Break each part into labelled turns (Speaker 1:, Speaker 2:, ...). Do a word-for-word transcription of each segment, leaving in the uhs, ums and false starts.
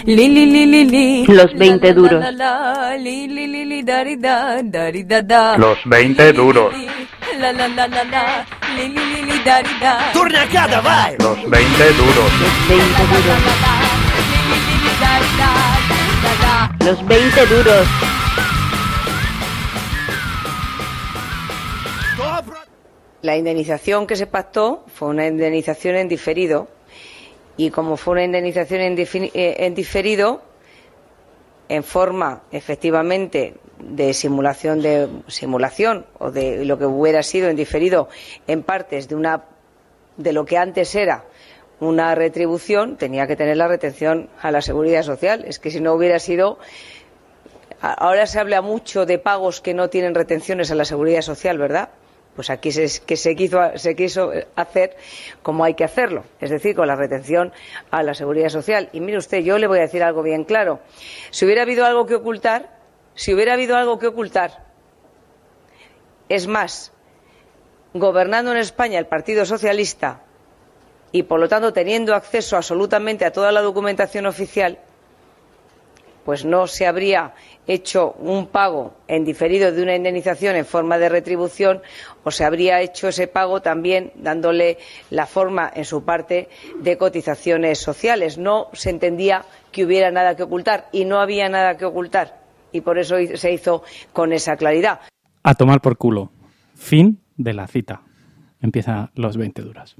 Speaker 1: li, li, li, li, li.
Speaker 2: Los veinte duros.
Speaker 1: La, la, la, li, li, li, li, dari, da, dari, da, da.
Speaker 3: Los veinte duros.
Speaker 1: La, la, la, la, la, li, li, li, li, dari, da.
Speaker 4: Tornacada, vai!
Speaker 3: Los veinte duros.
Speaker 2: Los veinte duros.
Speaker 1: Li, li, li, li, dari, da, da, da.
Speaker 2: Los veinte duros.
Speaker 5: La indemnización que se pactó fue una indemnización en diferido, y como fue una indemnización en, difini- eh, en diferido, en forma efectivamente de simulación de simulación o de lo que hubiera sido en diferido en partes de una de lo que antes era una retribución, tenía que tener la retención a la seguridad social. Es que si no hubiera sido, ahora se habla mucho de pagos que no tienen retenciones a la seguridad social, ¿verdad? Pues aquí se, que se, quiso, se quiso hacer como hay que hacerlo, es decir, con la retención a la seguridad social. Y mire usted, yo le voy a decir algo bien claro. Si hubiera habido algo que ocultar, si hubiera habido algo que ocultar, es más, gobernando en España el Partido Socialista y, por lo tanto, teniendo acceso absolutamente a toda la documentación oficial, pues no se habría hecho un pago en diferido de una indemnización en forma de retribución, o se habría hecho ese pago también dándole la forma en su parte de cotizaciones sociales. No se entendía que hubiera nada que ocultar, y no había nada que ocultar, y por eso se hizo con esa claridad.
Speaker 6: A tomar por culo. Fin de la cita. Empieza los veinte duros.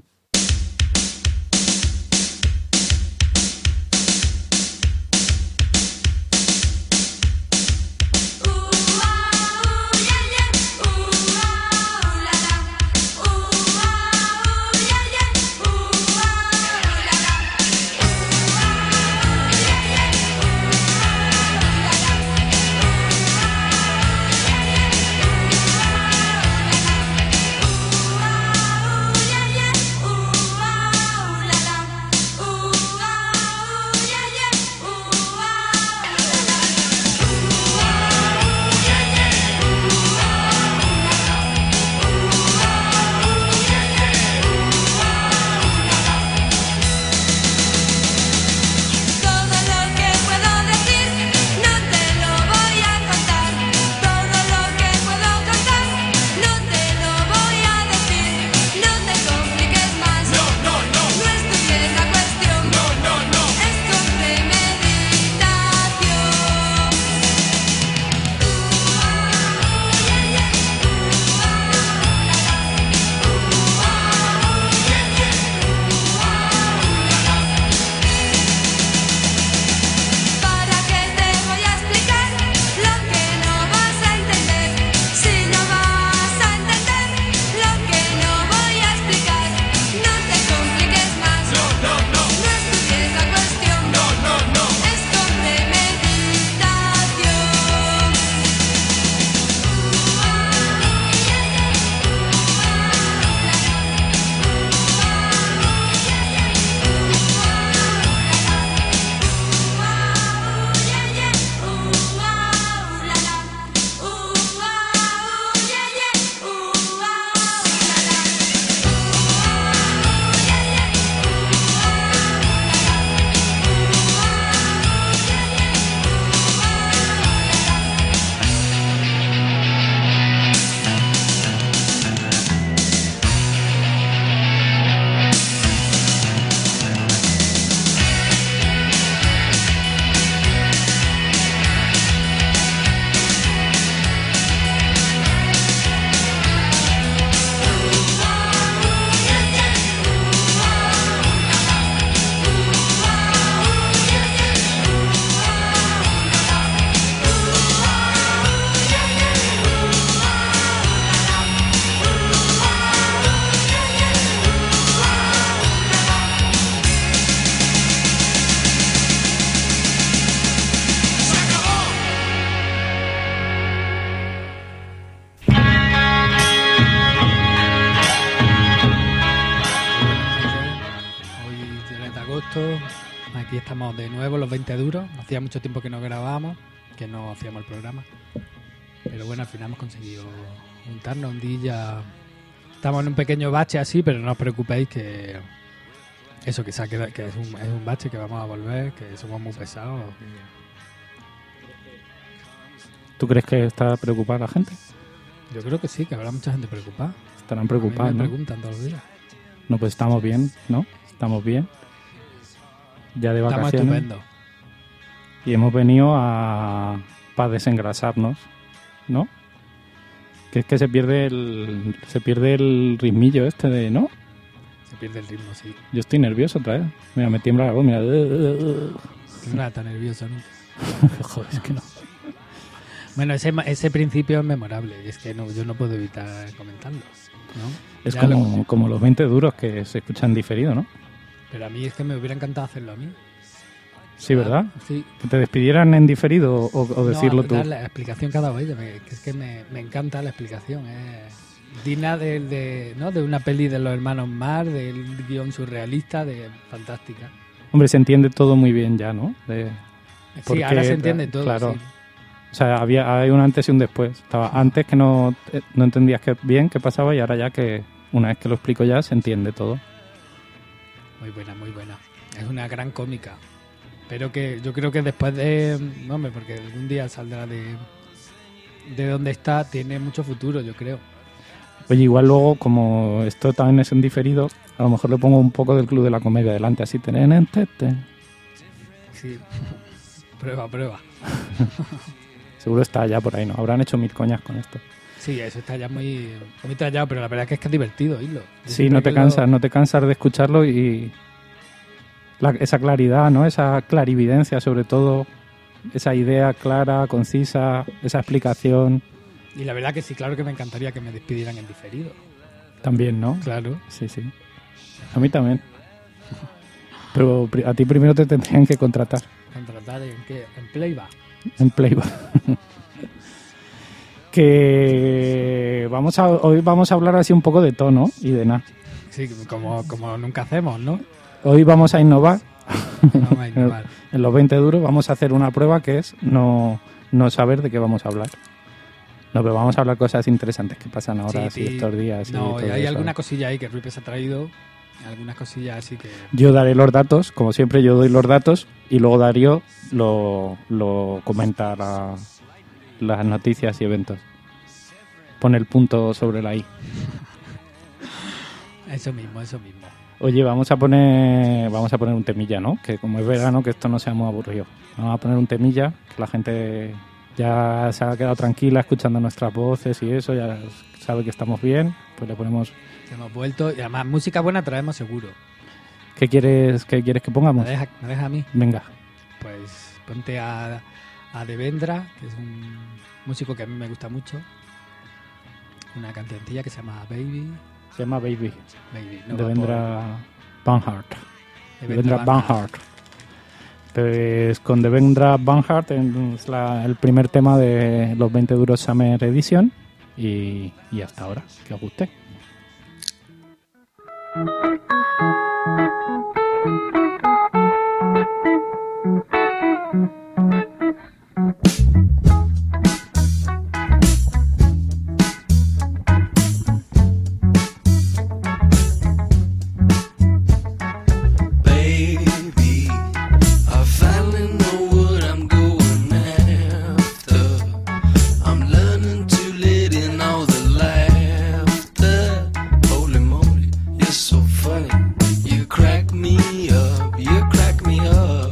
Speaker 7: Aquí estamos de nuevo, los veinte duros. Hacía mucho tiempo que no grabábamos, que no hacíamos el programa. Pero bueno, al final hemos conseguido juntarnos un día. Estamos en un pequeño bache así, pero no os preocupéis que Eso quizá que, que es, un, es un bache, que vamos a volver, que somos muy pesados. Que...
Speaker 6: ¿Tú crees que está preocupada la gente?
Speaker 7: Yo creo que sí, que habrá mucha gente preocupada.
Speaker 6: Estarán preocupados,
Speaker 7: a mí me
Speaker 6: ¿no?
Speaker 7: preguntan todos los días.
Speaker 6: No, pues estamos bien, ¿no? Estamos bien. Ya de
Speaker 7: Estamos
Speaker 6: vacaciones.
Speaker 7: estupendos.
Speaker 6: Y hemos venido a para desengrasarnos, ¿no? Que es que se pierde el se pierde el ritmillo este de, ¿no?
Speaker 7: Se pierde el ritmo, sí.
Speaker 6: Yo estoy nervioso otra vez. Mira, me tiembla la voz, mira.
Speaker 7: No era tan nervioso nunca.
Speaker 6: Joder, es que no.
Speaker 7: Bueno, ese, ese principio es memorable y es que no, yo no puedo evitar comentarlo, ¿no?
Speaker 6: Es
Speaker 7: Ya
Speaker 6: como,
Speaker 7: lo-
Speaker 6: como los veinte duros que se escuchan diferido, ¿no?
Speaker 7: Pero a mí es que me hubiera encantado hacerlo a mí.
Speaker 6: Sí, ¿verdad?
Speaker 7: Sí.
Speaker 6: Que te despidieran en diferido o, o decirlo
Speaker 7: No,
Speaker 6: tú.
Speaker 7: dar la explicación cada vez, me- que es que me, me encanta la explicación. Es digna de, de, ¿no? de una peli de los hermanos Marx, del guión surrealista, de fantástica.
Speaker 6: Hombre, se entiende todo muy bien ya, ¿no? De-
Speaker 7: Sí,
Speaker 6: Porque,
Speaker 7: ahora se entiende todo.
Speaker 6: claro.
Speaker 7: Sí.
Speaker 6: O sea, había hay un antes y un después. Estaba antes que no, eh, no entendías que, bien qué pasaba y ahora ya que una vez que lo explico ya se entiende todo.
Speaker 7: Muy buena, muy buena. Es una gran cómica. Pero que yo creo que después de... No, hombre, porque algún día saldrá de... De donde está, tiene mucho futuro, yo creo.
Speaker 6: Oye, igual luego, como esto también es en diferido, a lo mejor le pongo un poco del Club de la Comedia delante, así tenen tete.
Speaker 7: Sí. Prueba, prueba.
Speaker 6: Seguro está ya por ahí, ¿no? Habrán hecho mil coñas con esto.
Speaker 7: Sí, eso está ya muy, muy trallado, pero la verdad es que es que es divertido oírlo. Yo
Speaker 6: Sí,
Speaker 7: siempre
Speaker 6: no te
Speaker 7: que lo-
Speaker 6: cansas, no te cansas de escucharlo y la- esa claridad, ¿no? Esa clarividencia, sobre todo, esa idea clara, concisa, esa explicación
Speaker 7: Y la verdad que sí, claro que me encantaría que me despidieran en diferido.
Speaker 6: también, ¿no?
Speaker 7: Claro.
Speaker 6: Sí, sí. A mí también. Pero pri- a ti primero te tendrían que contratar
Speaker 7: Contratar en qué? En Playback.
Speaker 6: en Playback. Que vamos a hoy vamos a hablar así un poco de tono y de nada.
Speaker 7: Sí, como, como nunca hacemos, ¿no?
Speaker 6: Hoy vamos a innovar.
Speaker 7: Vamos a innovar.
Speaker 6: En los veinte duros vamos a hacer una prueba que es no, no saber de qué vamos a hablar. No, pero vamos a hablar cosas interesantes que pasan ahora,
Speaker 7: Sí,
Speaker 6: así,
Speaker 7: sí.
Speaker 6: estos días. y
Speaker 7: No, y
Speaker 6: todo
Speaker 7: hay
Speaker 6: eso.
Speaker 7: alguna cosilla ahí que Ruipes ha traído. Algunas cosillas así que...
Speaker 6: Yo daré los datos, como siempre yo doy los datos y luego Darío lo, lo comenta la- las noticias y eventos. Pone el punto sobre la I.
Speaker 7: Eso mismo, eso mismo.
Speaker 6: Oye, vamos a poner vamos a poner un temilla, ¿no? Que como es verano, que esto no sea muy aburrido. Vamos a poner un temilla, que la gente ya se ha quedado tranquila escuchando nuestras voces y eso, ya sabe que estamos bien, pues le ponemos...
Speaker 7: Hemos vuelto y además música buena traemos seguro.
Speaker 6: ¿Qué quieres, qué quieres que
Speaker 7: ¿Me
Speaker 6: pongamos?
Speaker 7: deja, me deja a mí?
Speaker 6: Venga.
Speaker 7: Pues ponte a, a Devendra, que es un músico que a mí me gusta mucho. Una cancioncilla que se llama Baby.
Speaker 6: Se llama Baby.
Speaker 7: Baby. No,
Speaker 6: Devendra Banhart.
Speaker 7: va por-
Speaker 6: Devendra
Speaker 7: Banhart.
Speaker 6: Banhart. Pues con Devendra Banhart es la- el primer tema de los veinte duros Summer Edition y, y hasta ahora, que os guste.
Speaker 4: Baby, I finally know what I'm going after. I'm learning to let in all the laughter. Holy moly, you're so funny. You crack me up, you crack me up.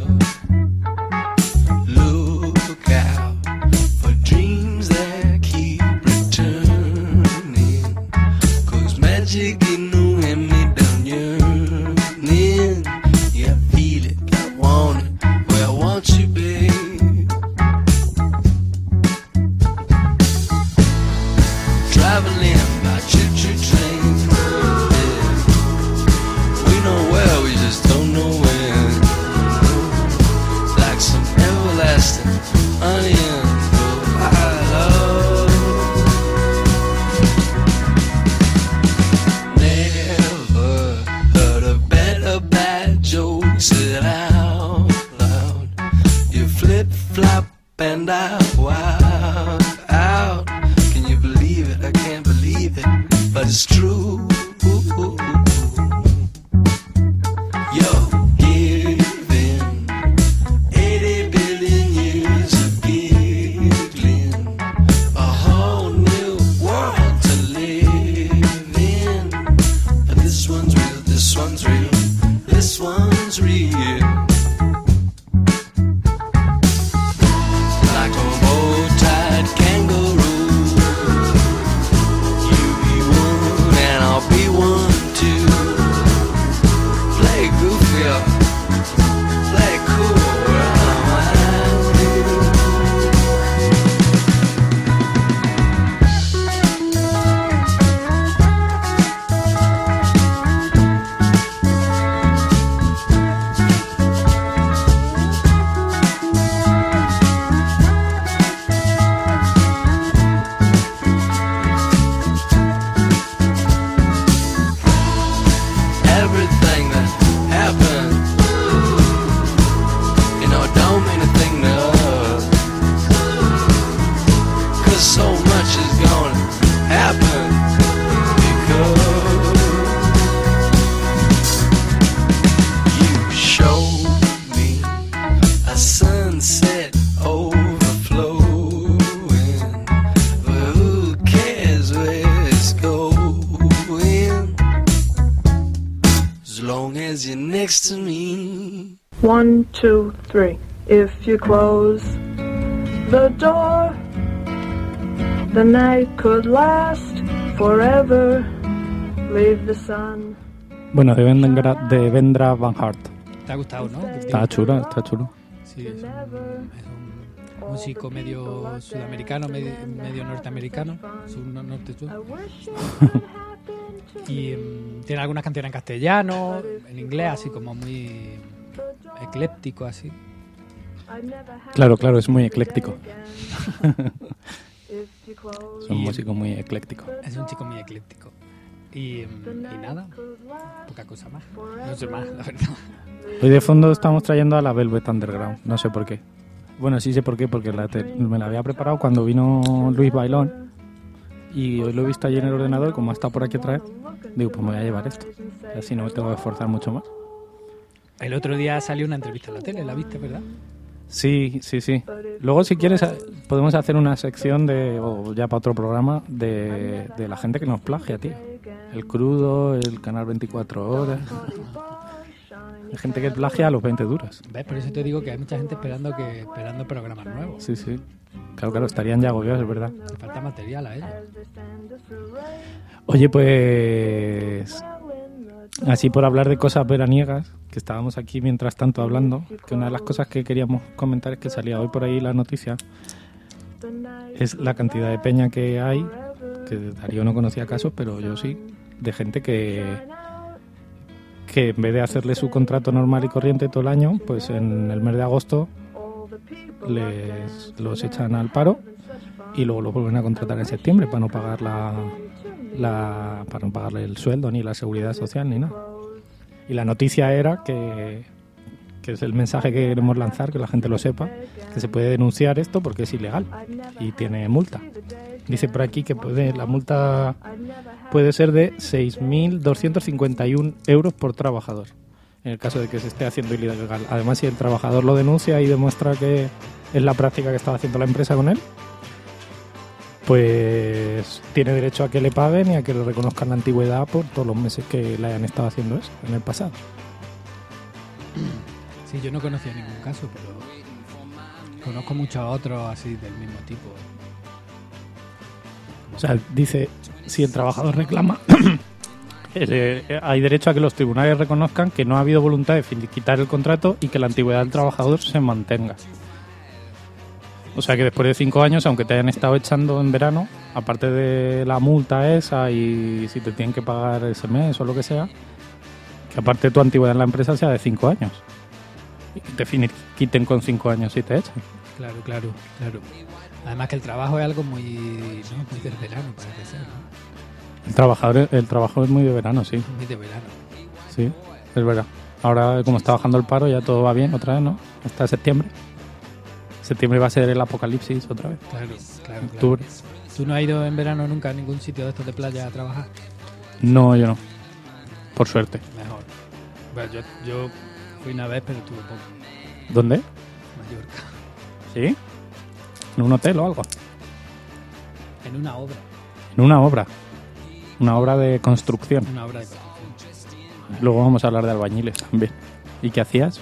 Speaker 4: Look out for dreams that keep returning. 'Cause magic ain't no hand-me-down yearning. Yeah, I feel it, I want it, well, I want you, babe. Traveling by choo-choo trains, yeah. We know where, we just don't know when. Like some everlasting onion, oh, I love. Never heard a better bad joke said out loud. You flip-flop and I wild out. Can you believe it? I can't believe it, but it's true.
Speaker 8: One, two, three. If you close the door, the night could last forever. Leave the sun.
Speaker 6: Bueno, de Vendra, de Vendra Van Hart.
Speaker 7: ¿Te ha gustado, no?
Speaker 6: Está chulo, está chulo.
Speaker 7: Sí, es un, es un músico medio sudamericano, medio, medio norteamericano, sur, no, norte-sur. Y um, tiene algunas canciones en castellano, en inglés, así como muy ecléptico, así.
Speaker 6: Claro, claro, es muy ecléctico. Es un músico muy ecléctico.
Speaker 7: Es un chico muy ecléctico. Y, y nada, poca cosa más. No sé más, la verdad.
Speaker 6: Hoy de fondo estamos trayendo a la Velvet Underground, no sé por qué. Bueno, sí sé por qué, porque la te, me la había preparado cuando vino Luis Bailón. Y hoy lo he visto allí en el ordenador, y como ha estado por aquí otra vez, digo, pues me voy a llevar esto. Y así no me tengo que esforzar mucho más.
Speaker 7: El otro día salió una entrevista en la tele, ¿la viste, verdad?
Speaker 6: Sí, sí, sí. Luego, si quieres, podemos hacer una sección de, o ya para otro programa, de, de la gente que nos plagia, tío. El Crudo, el Canal veinticuatro horas. Hay gente que plagia a los veinte duros.
Speaker 7: ¿Ves? Por eso te digo que hay mucha gente esperando que esperando programas nuevos.
Speaker 6: Sí, sí. Claro, claro, estarían ya agobiados, es verdad.
Speaker 7: Le falta material a ellos.
Speaker 6: Oye, pues... Así por hablar de cosas veraniegas, que estábamos aquí mientras tanto hablando, que una de las cosas que queríamos comentar es que salía hoy por ahí la noticia, es la cantidad de peña que hay, que Darío no conocía casos, pero yo sí, de gente que, que en vez de hacerle su contrato normal y corriente todo el año, pues en el mes de agosto les los echan al paro y luego los vuelven a contratar en septiembre para no pagar la... La, para no pagarle el sueldo ni la seguridad social ni nada. Y la noticia era que, que es el mensaje que queremos lanzar, que la gente lo sepa, que se puede denunciar esto porque es ilegal y tiene multa. Dice por aquí que puede la multa puede ser de seis mil doscientos cincuenta y uno euros por trabajador, en el caso de que se esté haciendo ilegal. Además, si el trabajador lo denuncia y demuestra que es la práctica que estaba haciendo la empresa con él, pues tiene derecho a que le paguen y a que le reconozcan la antigüedad por todos los meses que le hayan estado haciendo eso en el pasado.
Speaker 7: Sí, yo no conocía ningún caso, pero conozco muchos otros así del mismo tipo.
Speaker 6: O sea, dice, si el trabajador reclama, eh, hay derecho a que los tribunales reconozcan que no ha habido voluntad de finiquitar el contrato y que la antigüedad del trabajador se mantenga. O sea que después de cinco años, aunque te hayan estado echando en verano, aparte de la multa esa y si te tienen que pagar ese mes o lo que sea, que aparte tu antigüedad en la empresa sea de cinco años. Y que te finiquiten con cinco años y te echan.
Speaker 7: Claro, claro, claro. Además que el trabajo es algo muy, ¿no? muy del verano, parece ser, ¿no?
Speaker 6: El trabajador, el trabajo es muy de verano, sí.
Speaker 7: Muy de verano.
Speaker 6: Sí, es verdad. Ahora, como está bajando el paro, ya todo va bien otra vez, ¿no? Hasta septiembre. Septiembre va a ser el apocalipsis otra vez.
Speaker 7: Claro, claro,
Speaker 6: Octubre.
Speaker 7: claro. ¿Tú no has ido en verano nunca a ningún sitio de estos de playa a trabajar?
Speaker 6: No, yo no. Por suerte.
Speaker 7: Mejor. Bueno, yo, yo fui una vez, pero tuve poco.
Speaker 6: ¿Dónde?
Speaker 7: Mallorca.
Speaker 6: ¿Sí? ¿En un hotel o algo?
Speaker 7: En una obra.
Speaker 6: En una obra. Una obra de construcción.
Speaker 7: Una obra de construcción.
Speaker 6: Luego vamos a hablar de albañiles también. ¿Y qué hacías?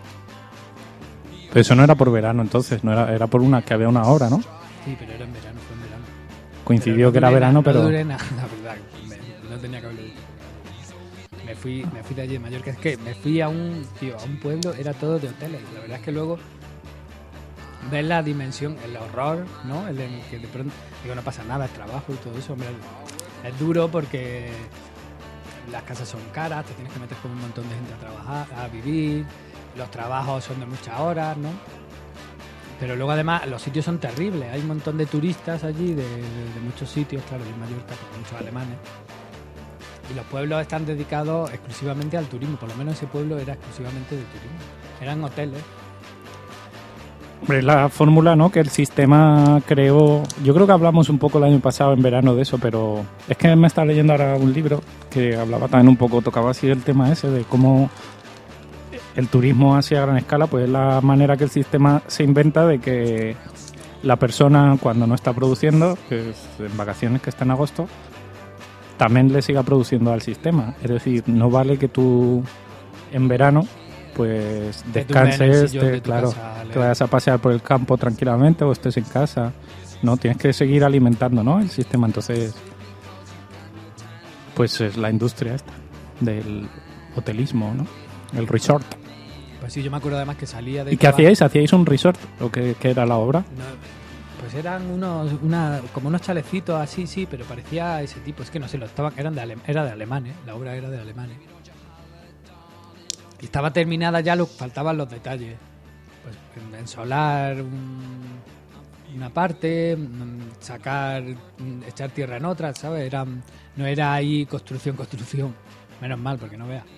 Speaker 6: Pero eso no era por verano entonces, no era, era por una que había una obra, ¿no?
Speaker 7: Sí, pero era en verano, fue en verano.
Speaker 6: Coincidió
Speaker 7: Pero no
Speaker 6: que era
Speaker 7: duré
Speaker 6: verano,
Speaker 7: nada,
Speaker 6: pero...
Speaker 7: No duré nada, la verdad. Me, no tenía que haberlo dicho. Me fui, me fui de allí de Mallorca. Es que me fui a un, tío, a un pueblo, era todo de hoteles. La verdad es que luego ves la dimensión, el horror, ¿no? El de que de pronto, digo, no pasa nada, es trabajo y todo eso. Hombre, es duro porque las casas son caras, te tienes que meter con un montón de gente a trabajar, a vivir. Los trabajos son de muchas horas, ¿no? Pero luego además los sitios son terribles. Hay un montón de turistas allí, de, de, de muchos sitios, claro, en Mallorca, pues, muchos alemanes. Y los pueblos están dedicados exclusivamente al turismo. Por lo menos ese pueblo era exclusivamente de turismo. Eran hoteles.
Speaker 6: Hombre, la fórmula, ¿no? Que el sistema creó... Yo creo que hablamos un poco el año pasado en verano de eso, pero es que me estaba leyendo ahora un libro que hablaba también un poco, tocaba así el tema ese de cómo... El turismo así a gran escala, pues es la manera que el sistema se inventa de que la persona, cuando no está produciendo, que es en vacaciones, que está en agosto, también le siga produciendo al sistema. Es decir, no vale que tú en verano pues
Speaker 7: Que duermes en el
Speaker 6: descanses,
Speaker 7: sillón de
Speaker 6: te,
Speaker 7: tu
Speaker 6: claro,
Speaker 7: casa,
Speaker 6: te
Speaker 7: le-
Speaker 6: vayas a pasear por el campo tranquilamente o estés en casa. No, tienes que seguir alimentando, ¿no? El sistema. Entonces, pues es la industria esta del hotelismo, ¿no? El resort.
Speaker 7: Pues sí, yo me acuerdo además que salía de...
Speaker 6: ¿Y qué hacíais? ¿Hacíais un resort? ¿O qué, qué era la obra?
Speaker 7: No, pues eran unos, una, como unos chalecitos así, sí, pero parecía ese tipo. Es que no sé, lo estaban, eran de ale- era de alemanes, la obra era de alemanes. Y estaba terminada ya, lo, faltaban los detalles. Pues ensolar un- una parte, mm, sacar, mm, echar tierra en otra, ¿sabes? Era, no era ahí construcción, construcción. Menos mal, porque no veas.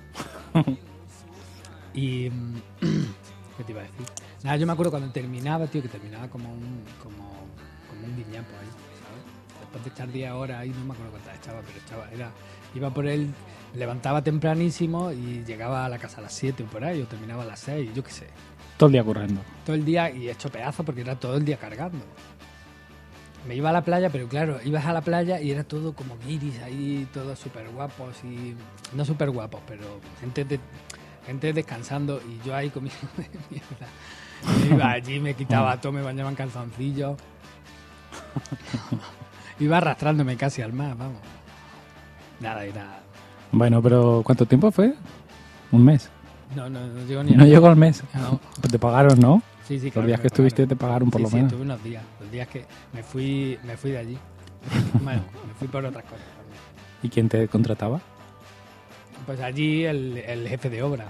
Speaker 7: Y... mm, ¿qué te iba a decir? Nada, yo me acuerdo cuando terminaba, tío, que terminaba como un como, como un guiñapo ahí, ¿sabes? Después de echar diez horas ahí, no me acuerdo cuántas echaba, pero echaba, era, iba por él, me levantaba tempranísimo y llegaba a la casa a las siete o por ahí, o terminaba a las seis, yo qué sé.
Speaker 6: Todo el día currando.
Speaker 7: Todo el día y hecho pedazos porque era todo el día cargando. Me iba a la playa, pero claro, ibas a la playa y era todo como guiris ahí, todos súper guapos y... No súper guapos, pero gente de, gente descansando y yo ahí comiendo de mierda. Yo iba allí, me quitaba todo, me bañaba en calzoncillos. Iba arrastrándome casi al mar, vamos. Nada, era...
Speaker 6: Bueno, pero ¿cuánto tiempo fue? Un mes.
Speaker 7: No, no, no llegó ni a...
Speaker 6: No llegó al mes.
Speaker 7: No.
Speaker 6: Pues te pagaron, ¿no?
Speaker 7: Sí, sí,
Speaker 6: Los
Speaker 7: claro
Speaker 6: días
Speaker 7: me
Speaker 6: que estuviste
Speaker 7: pagaron.
Speaker 6: te pagaron por
Speaker 7: Sí,
Speaker 6: lo
Speaker 7: sí,
Speaker 6: menos.
Speaker 7: estuve unos días. Los días que me fui, me fui de allí. Bueno, me fui por otras cosas también.
Speaker 6: ¿Y quién te contrataba?
Speaker 7: Pues allí el, el jefe de obra.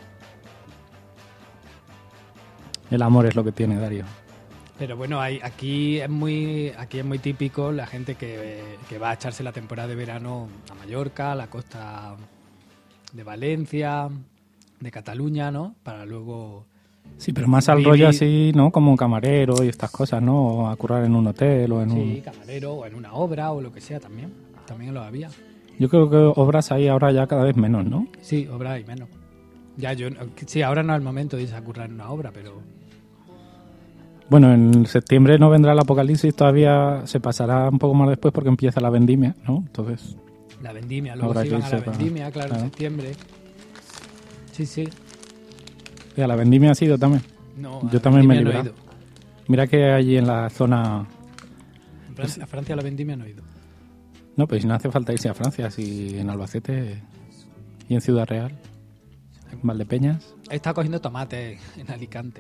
Speaker 6: El amor es lo que tiene, Darío.
Speaker 7: Pero bueno, hay, aquí es muy aquí es muy típico la gente que, que va a echarse la temporada de verano a Mallorca, a la costa de Valencia, de Cataluña, ¿no? Para luego...
Speaker 6: Sí, pero más al
Speaker 7: Vivir-
Speaker 6: rollo así, ¿no? Como camarero y estas cosas, ¿no? O a currar en un hotel o en
Speaker 7: Sí,
Speaker 6: un...
Speaker 7: camarero o en una obra o lo que sea también. También lo había.
Speaker 6: Yo creo que obras hay ahora ya cada vez menos, ¿no?
Speaker 7: Sí, obra hay menos. Ya yo... Sí, ahora no es el momento de irse a currar en una obra, pero...
Speaker 6: Bueno, en septiembre no vendrá el apocalipsis, todavía se pasará un poco más después porque empieza la vendimia, ¿no? Entonces,
Speaker 7: La vendimia, luego
Speaker 6: Habrá
Speaker 7: se
Speaker 6: que
Speaker 7: iban a la
Speaker 6: irse para-
Speaker 7: vendimia, claro,
Speaker 6: claro.
Speaker 7: en septiembre. Sí, sí.
Speaker 6: ya, la vendimia ha sido también.
Speaker 7: No,
Speaker 6: Yo
Speaker 7: a
Speaker 6: también me he
Speaker 7: vendimia no he
Speaker 6: librado. Mira que allí en la zona...
Speaker 7: En Francia, a Francia a la vendimia no he ido.
Speaker 6: No, pues no hace falta irse a Francia, si en Albacete y en Ciudad Real, en Valdepeñas.
Speaker 7: He estado cogiendo tomate en Alicante.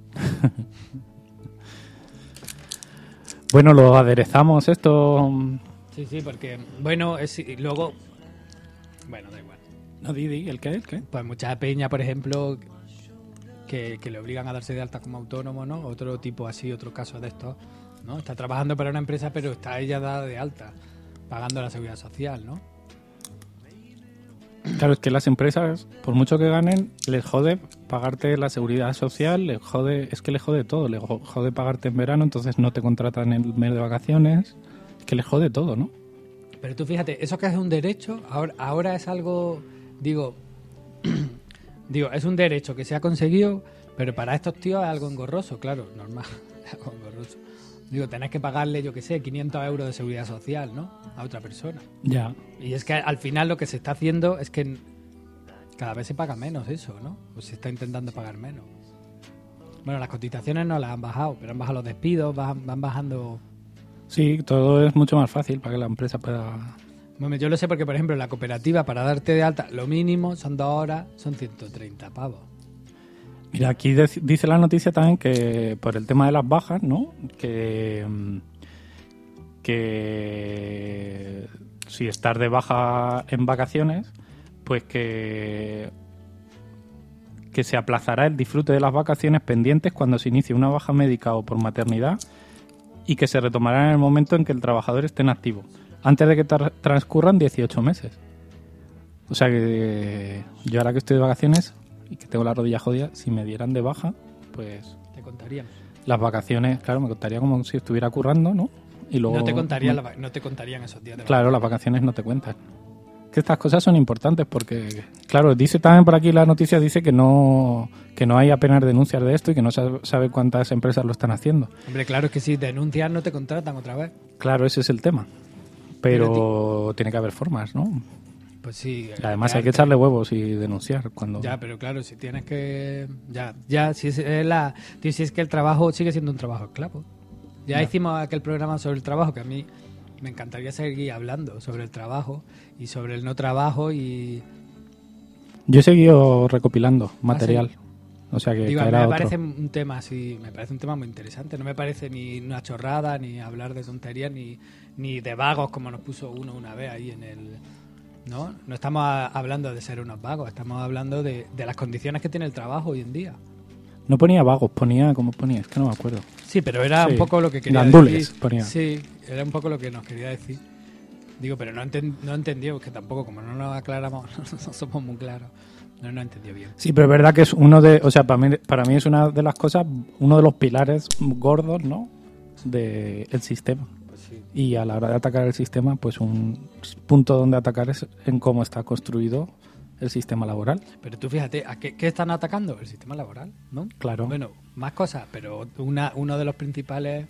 Speaker 6: Bueno, lo aderezamos esto...
Speaker 7: Sí, sí, porque, bueno, es, y luego, bueno, da igual.
Speaker 6: No, Didi, ¿el qué? ¿El qué?
Speaker 7: Pues mucha peña, por ejemplo, que, que le obligan a darse de alta como autónomo, ¿no? Otro tipo así, otro caso de estos, ¿no? Está trabajando para una empresa, pero está ella dada de alta, pagando la seguridad social, ¿no?
Speaker 6: Claro, es que las empresas, por mucho que ganen, les jode pagarte la seguridad social, les jode, es que les jode todo, les jo- jode pagarte en verano, entonces no te contratan en el mes de vacaciones, es que les jode todo, ¿no?
Speaker 7: Pero tú fíjate, eso que es un derecho, ahora, ahora es algo, digo, digo, es un derecho que se ha conseguido, pero para estos tíos es algo engorroso, claro, normal, es algo engorroso. Digo, tenés que pagarle, yo qué sé, quinientos euros de seguridad social, ¿no? A otra persona.
Speaker 6: Ya.
Speaker 7: Y es que al final lo que se está haciendo es que cada vez se paga menos eso, ¿no? O se está intentando pagar menos. Bueno, las cotizaciones no las han bajado, pero han bajado los despidos, van, van bajando...
Speaker 6: Sí, todo es mucho más fácil para que la empresa pueda...
Speaker 7: Bueno, yo lo sé porque, por ejemplo, en la cooperativa, para darte de alta, lo mínimo son dos horas, son ciento treinta pavos.
Speaker 6: Mira, aquí dec- dice la noticia también que por el tema de las bajas, ¿no? Que, mm, que si estás de baja en vacaciones, pues que, que se aplazará el disfrute de las vacaciones pendientes cuando se inicie una baja médica o por maternidad y que se retomará en el momento en que el trabajador esté en activo, antes de que tra- transcurran dieciocho meses. O sea que yo ahora que estoy de vacaciones y que tengo la rodilla jodida, si me dieran de baja, pues
Speaker 7: Te contarían.
Speaker 6: las vacaciones, claro, me contaría como si estuviera currando, ¿no? Y luego
Speaker 7: No te contarían, la va- no te contarían esos días de
Speaker 6: Claro, las vacaciones no te cuentan. Que estas cosas son importantes porque, claro, dice también por aquí la noticia, dice que no que no hay apenas denuncias de esto y que no sabe, sabe cuántas empresas lo están haciendo.
Speaker 7: Hombre, claro, es que si denuncias no te contratan otra vez.
Speaker 6: Claro, ese es el tema. Pero,
Speaker 7: Pero
Speaker 6: tiene que haber formas, ¿no?
Speaker 7: Pues sí.
Speaker 6: Además hay que
Speaker 7: quedarte-
Speaker 6: echarle huevos y denunciar cuando...
Speaker 7: Ya, pero claro, si tienes que... Ya, ya, si es, es la... tío, si es que el trabajo sigue siendo un trabajo esclavo. Ya,
Speaker 6: Ya.
Speaker 7: hicimos aquel programa sobre el trabajo, que a mí me encantaría seguir hablando sobre el trabajo y sobre el no trabajo y...
Speaker 6: Yo he seguido recopilando material. O sea que
Speaker 7: Digo, a mí
Speaker 6: caerá
Speaker 7: me
Speaker 6: otro.
Speaker 7: parece un tema así, me parece un tema muy interesante. No me parece ni una chorrada, ni hablar de tonterías, ni, ni de vagos como nos puso uno una vez ahí en el... No, no estamos a- hablando de ser unos vagos, estamos hablando de, de las condiciones que tiene el trabajo hoy en día.
Speaker 6: No ponía vagos, ponía... ¿Cómo ponía? Es que no me acuerdo.
Speaker 7: Sí, pero era
Speaker 6: Sí.
Speaker 7: un poco lo que quería
Speaker 6: Gandules,
Speaker 7: decir.
Speaker 6: ponía.
Speaker 7: Sí, era un poco lo que nos quería decir. Digo, pero no, enten, no entendió, que tampoco, como no nos aclaramos, no somos muy claros, no nos entendió bien.
Speaker 6: Sí, pero es verdad que es uno de... O sea, para mí, para mí es una de las cosas, uno de los pilares gordos, ¿no? Del sistema.
Speaker 7: Pues sí.
Speaker 6: Y a la hora de atacar el sistema, pues un punto donde atacar es en cómo está construido el sistema laboral.
Speaker 7: Pero tú fíjate, ¿a qué, qué están atacando? El sistema laboral, ¿no?
Speaker 6: Claro.
Speaker 7: Bueno, más cosas, pero una, uno de los principales,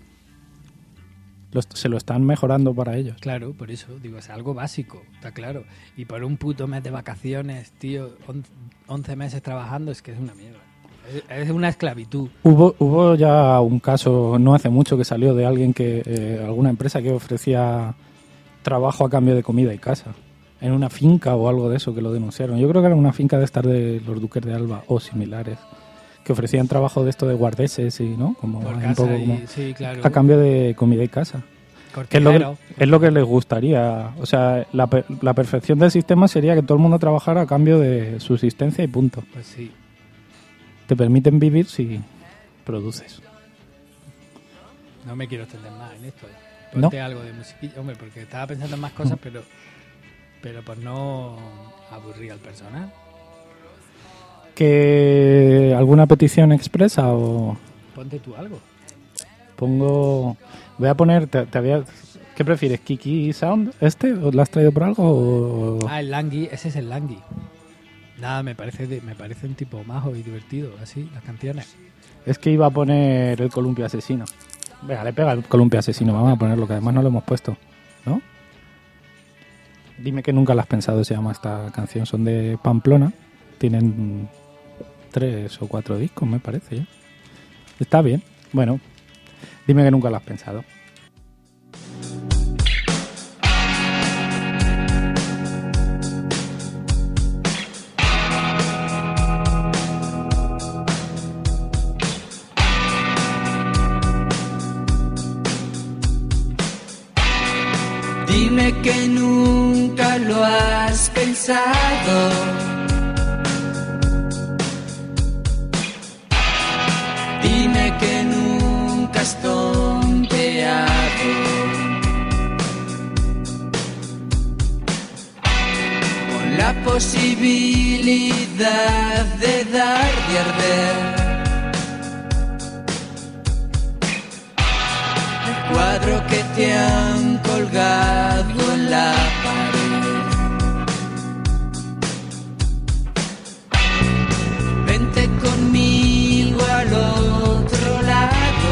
Speaker 6: Los- se lo están mejorando para ellos.
Speaker 7: claro, por eso, digo, es algo básico, está claro. Y por un puto mes de vacaciones, tío, on- once meses trabajando, es que es una mierda. Es, es una esclavitud.
Speaker 6: Hubo, hubo ya un caso no hace mucho que salió de alguien que, eh, alguna empresa que ofrecía trabajo a cambio de comida y casa. En una finca o algo de eso que lo denunciaron. Yo creo que era una finca de estar de los Duques de Alba o similares. Que ofrecían trabajo de esto de guardeses y, ¿no? Como
Speaker 7: Por
Speaker 6: un
Speaker 7: casa
Speaker 6: poco
Speaker 7: y-
Speaker 6: como
Speaker 7: sí, claro.
Speaker 6: a cambio de comida y casa. Que es lo que,
Speaker 7: Cortijero.
Speaker 6: es lo que les gustaría. O sea, la, per- la perfección del sistema sería que todo el mundo trabajara a cambio de subsistencia y punto.
Speaker 7: Pues sí.
Speaker 6: Te permiten vivir si produces.
Speaker 7: No me quiero extender más en esto.
Speaker 6: ¿No?
Speaker 7: Ponte algo de musiquilla, hombre, porque estaba pensando en más cosas, pero pero por no aburrir al personal.
Speaker 6: ¿Que alguna petición expresa o
Speaker 7: Ponte tú algo.
Speaker 6: pongo... Voy a poner... Te, te había, ¿qué prefieres? ¿Kiki Sound este? ¿O lo has traído por algo? O...
Speaker 7: Ah, el Langui, ese es el Langui. Nada, me parece de- me parece un tipo majo y divertido, así, las canciones.
Speaker 6: Es que iba a poner el Columpio Asesino. Venga, le pega el Columpio Asesino. Vamos a ponerlo, que además no lo hemos puesto. ¿No? Dime que nunca lo has pensado, se llama esta canción. Son de Pamplona. Tienen tres o cuatro discos, me parece. ¿ya? Está bien. Bueno, dime que nunca lo has pensado.
Speaker 4: Dime que nunca lo has pensado. Dime que nunca has tonteado. Con la posibilidad de dar y arder. Cuadro que te han colgado en la pared. Vente conmigo al otro lado.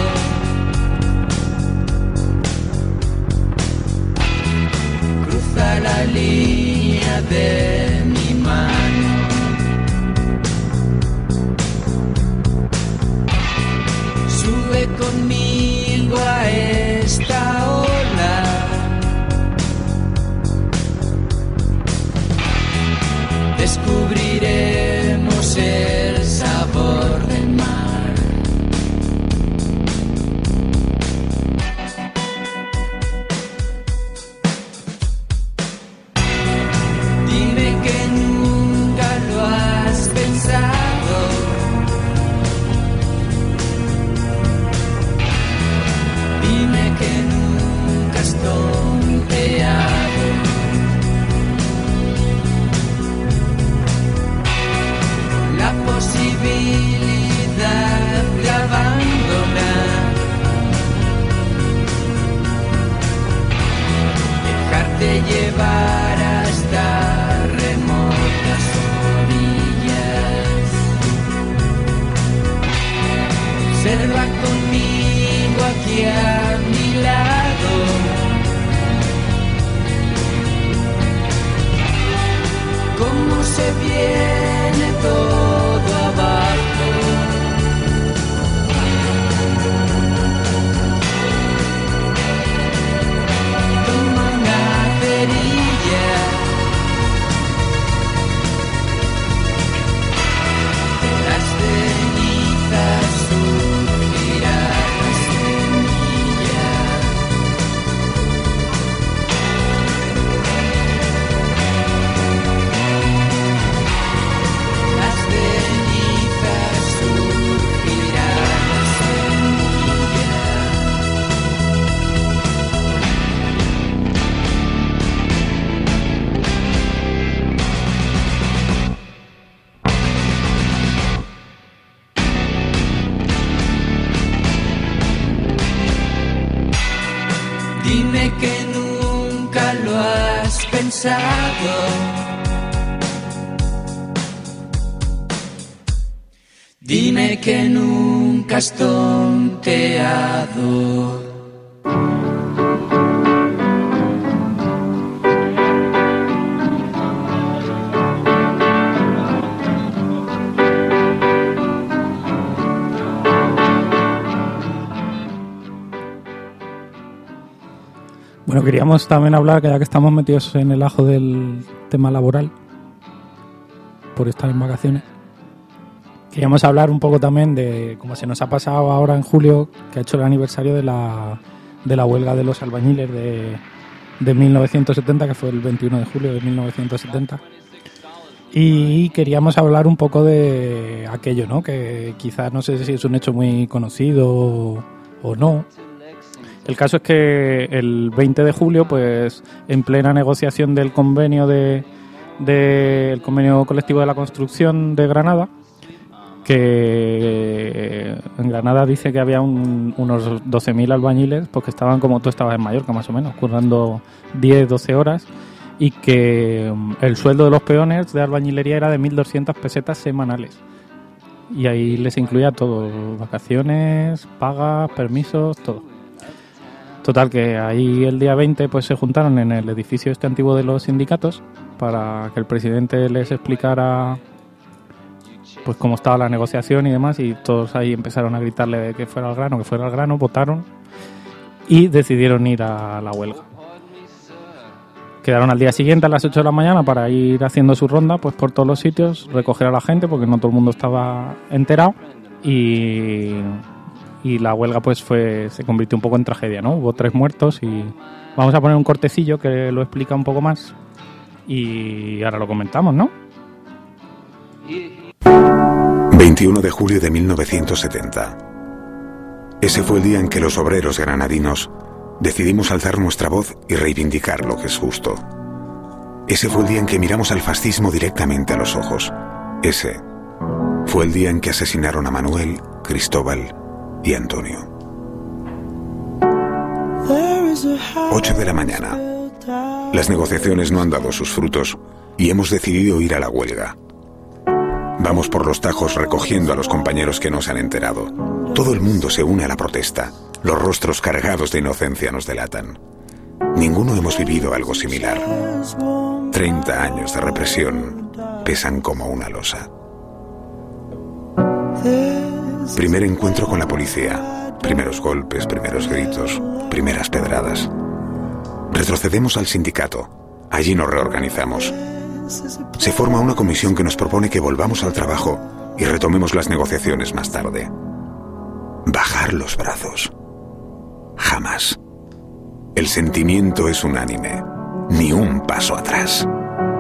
Speaker 4: Cruza la línea de mi mano. Sube conmigo a esta ola. Descubriremos el sabor del mar. Dime que nunca lo has pensado. Dime que nunca has tonteado. La posibilidad de abandonar. Dejarte llevar hasta remotas orillas. Observa conmigo aquí a mi lado. se viene todo abajo. Toma una cerilla, de las cenizas surgirá la semilla. Las cenizas surgirá la semilla. Dime que nunca lo has pensado. Dime que nunca has tonteado.
Speaker 6: Bueno, queríamos también hablar, que ya que estamos metidos en el ajo del tema laboral, por estar en vacaciones, queríamos hablar un poco también de cómo se nos ha pasado ahora en julio, que ha hecho el aniversario de la, de la huelga de los albañiles de, de mil novecientos setenta, que fue el veintiuno de julio de mil novecientos setenta. Y queríamos hablar un poco de aquello, ¿no? Que quizás no sé si es un hecho muy conocido o, o no. El caso es que el veinte de julio, pues en plena negociación del convenio de, de el convenio colectivo de la construcción de Granada, que en Granada dice que había un, unos doce mil albañiles, pues que estaban como tú estabas en Mallorca más o menos, currando diez, doce horas, y que el sueldo de los peones de albañilería era de mil doscientas pesetas semanales. Y ahí les incluía todo, vacaciones, pagas, permisos, todo. Total, que ahí el día veinte pues se juntaron en el edificio este antiguo de los sindicatos para que el presidente les explicara pues cómo estaba la negociación y demás, y todos ahí empezaron a gritarle de que fuera al grano, que fuera al grano, votaron y decidieron ir a la huelga. Quedaron al día siguiente a las ocho de la mañana para ir haciendo su ronda pues por todos los sitios, recoger a la gente porque no todo el mundo estaba enterado, y... y la huelga pues fue se convirtió un poco en tragedia, ¿no? Hubo tres muertos y vamos a poner un cortecillo que lo explica un poco más y ahora lo comentamos, ¿no?
Speaker 9: veintiuno de julio de mil novecientos setenta. Ese fue el día en que los obreros granadinos decidimos alzar nuestra voz y reivindicar lo que es justo. Ese fue el día en que miramos al fascismo directamente a los ojos. Ese fue el día en que asesinaron a Manuel, Cristóbal y Antonio. ocho de la mañana. Las negociaciones no han dado sus frutos y hemos decidido ir a la huelga. Vamos por los tajos recogiendo a los compañeros que no se han enterado. Todo el mundo se une a la protesta. Los rostros cargados de inocencia nos delatan. Ninguno hemos vivido algo similar. Treinta años de represión pesan como una losa. Primer encuentro con la policía. Primeros golpes, primeros gritos, primeras pedradas. Retrocedemos al sindicato. Allí nos reorganizamos. Se forma una comisión que nos propone que volvamos al trabajo y retomemos las negociaciones más tarde. Bajar los brazos. Jamás. El sentimiento es unánime. Ni un paso atrás.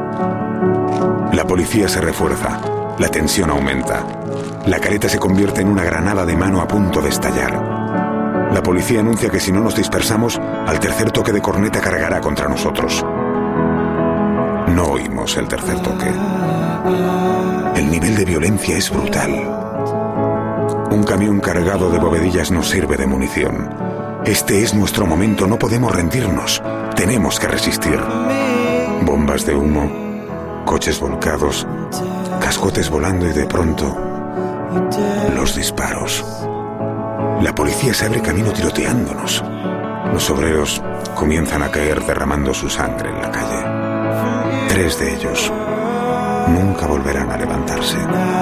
Speaker 9: La policía se refuerza. La tensión aumenta. La careta se convierte en una granada de mano a punto de estallar. La policía anuncia que si no nos dispersamos, al tercer toque de corneta cargará contra nosotros. No oímos el tercer toque. El nivel de violencia es brutal. Un camión cargado de bovedillas nos sirve de munición. Este es nuestro momento, no podemos rendirnos. Tenemos que resistir. Bombas de humo, coches volcados, cascotes volando y de pronto, los disparos. La policía se abre camino tiroteándonos. Los obreros comienzan a caer derramando su sangre en la calle. Tres de ellos nunca volverán a levantarse.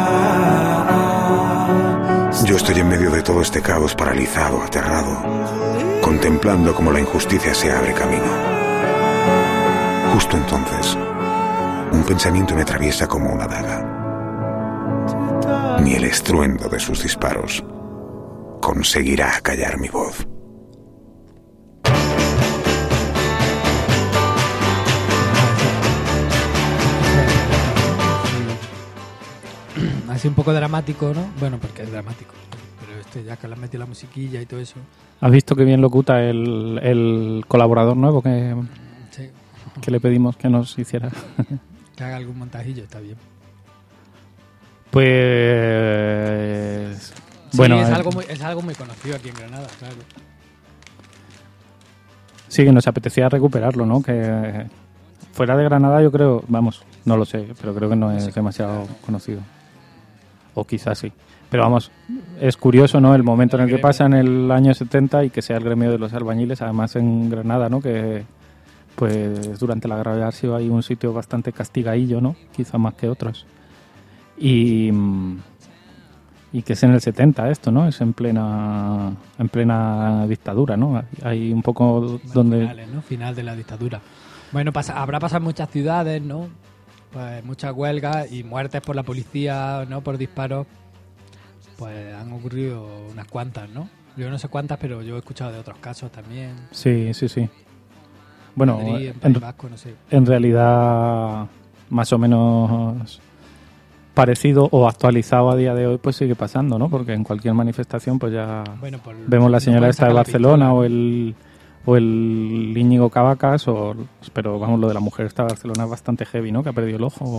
Speaker 9: Yo estoy en medio de todo este caos, paralizado, aterrado, contemplando cómo la injusticia se abre camino. Justo entonces, un pensamiento me atraviesa como una daga. Ni el estruendo de sus disparos conseguirá callar mi voz.
Speaker 7: Así un poco dramático, ¿no? Bueno, porque es dramático. Pero este, ya que le han metido la musiquilla y todo eso.
Speaker 6: ¿Has visto qué bien locuta el, el colaborador nuevo que,
Speaker 7: Sí.
Speaker 6: que le pedimos que nos hiciera?
Speaker 7: Que haga algún montajillo, está bien.
Speaker 6: Pues...
Speaker 7: Sí,
Speaker 6: bueno,
Speaker 7: es,
Speaker 6: eh,
Speaker 7: algo muy, es algo muy conocido aquí en Granada, claro.
Speaker 6: sí, que nos apetecía recuperarlo, ¿no? Que fuera de Granada yo creo, vamos, no lo sé, pero creo que no es demasiado conocido. O quizás sí. Pero vamos, es curioso, ¿no? El momento en el que pasa en el año setenta y que sea el gremio de los albañiles, además en Granada, ¿no? Que pues durante la guerra ha sido ahí un sitio bastante castigadillo, ¿no? Quizá más que otros. Y, y que es en el setenta esto, ¿no? Es en plena en plena dictadura, ¿no? Hay un poco
Speaker 7: Bueno,
Speaker 6: donde...
Speaker 7: finales, ¿no? Final de la dictadura. Bueno, pasa, habrá pasado en muchas ciudades, ¿no? Pues muchas huelgas y muertes por la policía, ¿no? Por disparos. Pues han ocurrido unas cuantas, ¿no? Yo no sé cuántas, pero yo he escuchado de otros casos también.
Speaker 6: Sí, sí, sí. Bueno,
Speaker 7: Madrid, en
Speaker 6: en,
Speaker 7: País Vasco, no sé.
Speaker 6: en realidad más o menos parecido o actualizado a día de hoy pues sigue pasando, ¿no? Porque en cualquier manifestación pues ya
Speaker 7: Bueno, por-
Speaker 6: vemos la
Speaker 7: no
Speaker 6: señora
Speaker 7: pueden
Speaker 6: esta de
Speaker 7: sacar la
Speaker 6: Barcelona
Speaker 7: pistola.
Speaker 6: o el o el Íñigo Cavacas o pero vamos, lo de la mujer esta de Barcelona es bastante heavy, ¿no? Que ha perdido el ojo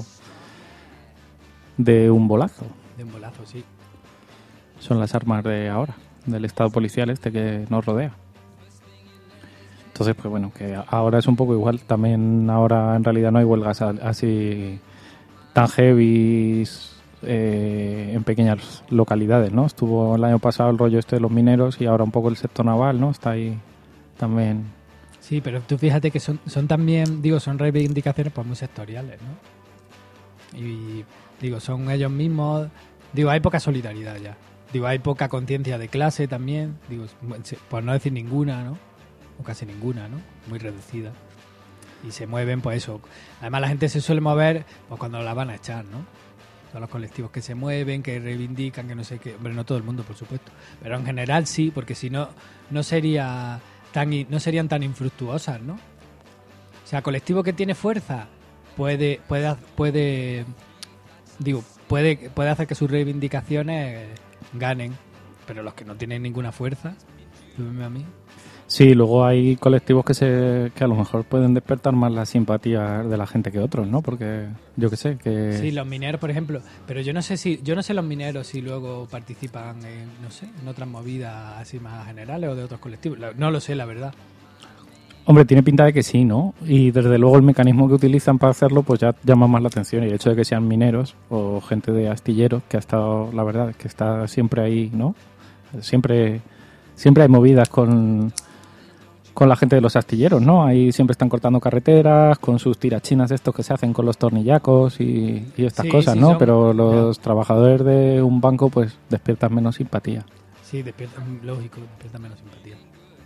Speaker 6: de un bolazo.
Speaker 7: De un bolazo, sí.
Speaker 6: Son las armas de ahora, del estado policial este que nos rodea. Entonces, pues bueno, que ahora es un poco igual. También ahora en realidad no hay huelgas a- así tan heavy eh, en pequeñas localidades, ¿no? Estuvo el año pasado el rollo este de los mineros y ahora un poco el sector naval, ¿no? Está ahí también.
Speaker 7: Sí, pero tú fíjate que son, son también, digo, son reivindicaciones pues muy sectoriales, ¿no? Y digo, son ellos mismos, digo, hay poca solidaridad ya. Digo, hay poca conciencia de clase también, digo, por no decir ninguna, ¿no? O casi ninguna, ¿no? Muy reducida. Y se mueven, pues eso. Además la gente se suele mover pues cuando la van a echar, ¿no? Son los colectivos que se mueven, que reivindican, que no sé qué. Hombre, no todo el mundo, por supuesto. Pero en general sí, porque si no, no sería tan i- no serían tan infructuosas, ¿no? O sea, colectivo que tiene fuerza puede, puede, ha- puede digo, puede, puede hacer que sus reivindicaciones ganen. Pero los que no tienen ninguna fuerza, dime a mí.
Speaker 6: Sí, luego hay colectivos que se que a lo mejor pueden despertar más la simpatía de la gente que otros, ¿no? Porque yo qué sé, que...
Speaker 7: Sí, los mineros, por ejemplo, pero yo no sé si yo no sé los mineros si luego participan en, no sé, en otras movidas así más generales o de otros colectivos. La- No lo sé, la verdad.
Speaker 6: Hombre, tiene pinta de que sí, ¿no? Y desde luego el mecanismo que utilizan para hacerlo pues ya llama más la atención. Y el hecho de que sean mineros o gente de astilleros, que ha estado, la verdad, que está siempre ahí, ¿no? Siempre, siempre hay movidas con... con la gente de los astilleros, ¿no? Ahí siempre están cortando carreteras, con sus tirachinas estos que se hacen con los tornillacos y, y estas
Speaker 7: Sí,
Speaker 6: cosas,
Speaker 7: sí,
Speaker 6: ¿no?
Speaker 7: son-
Speaker 6: Pero los trabajadores de un banco, pues, despiertan menos simpatía.
Speaker 7: Sí, despierta, lógico, despierta menos simpatía.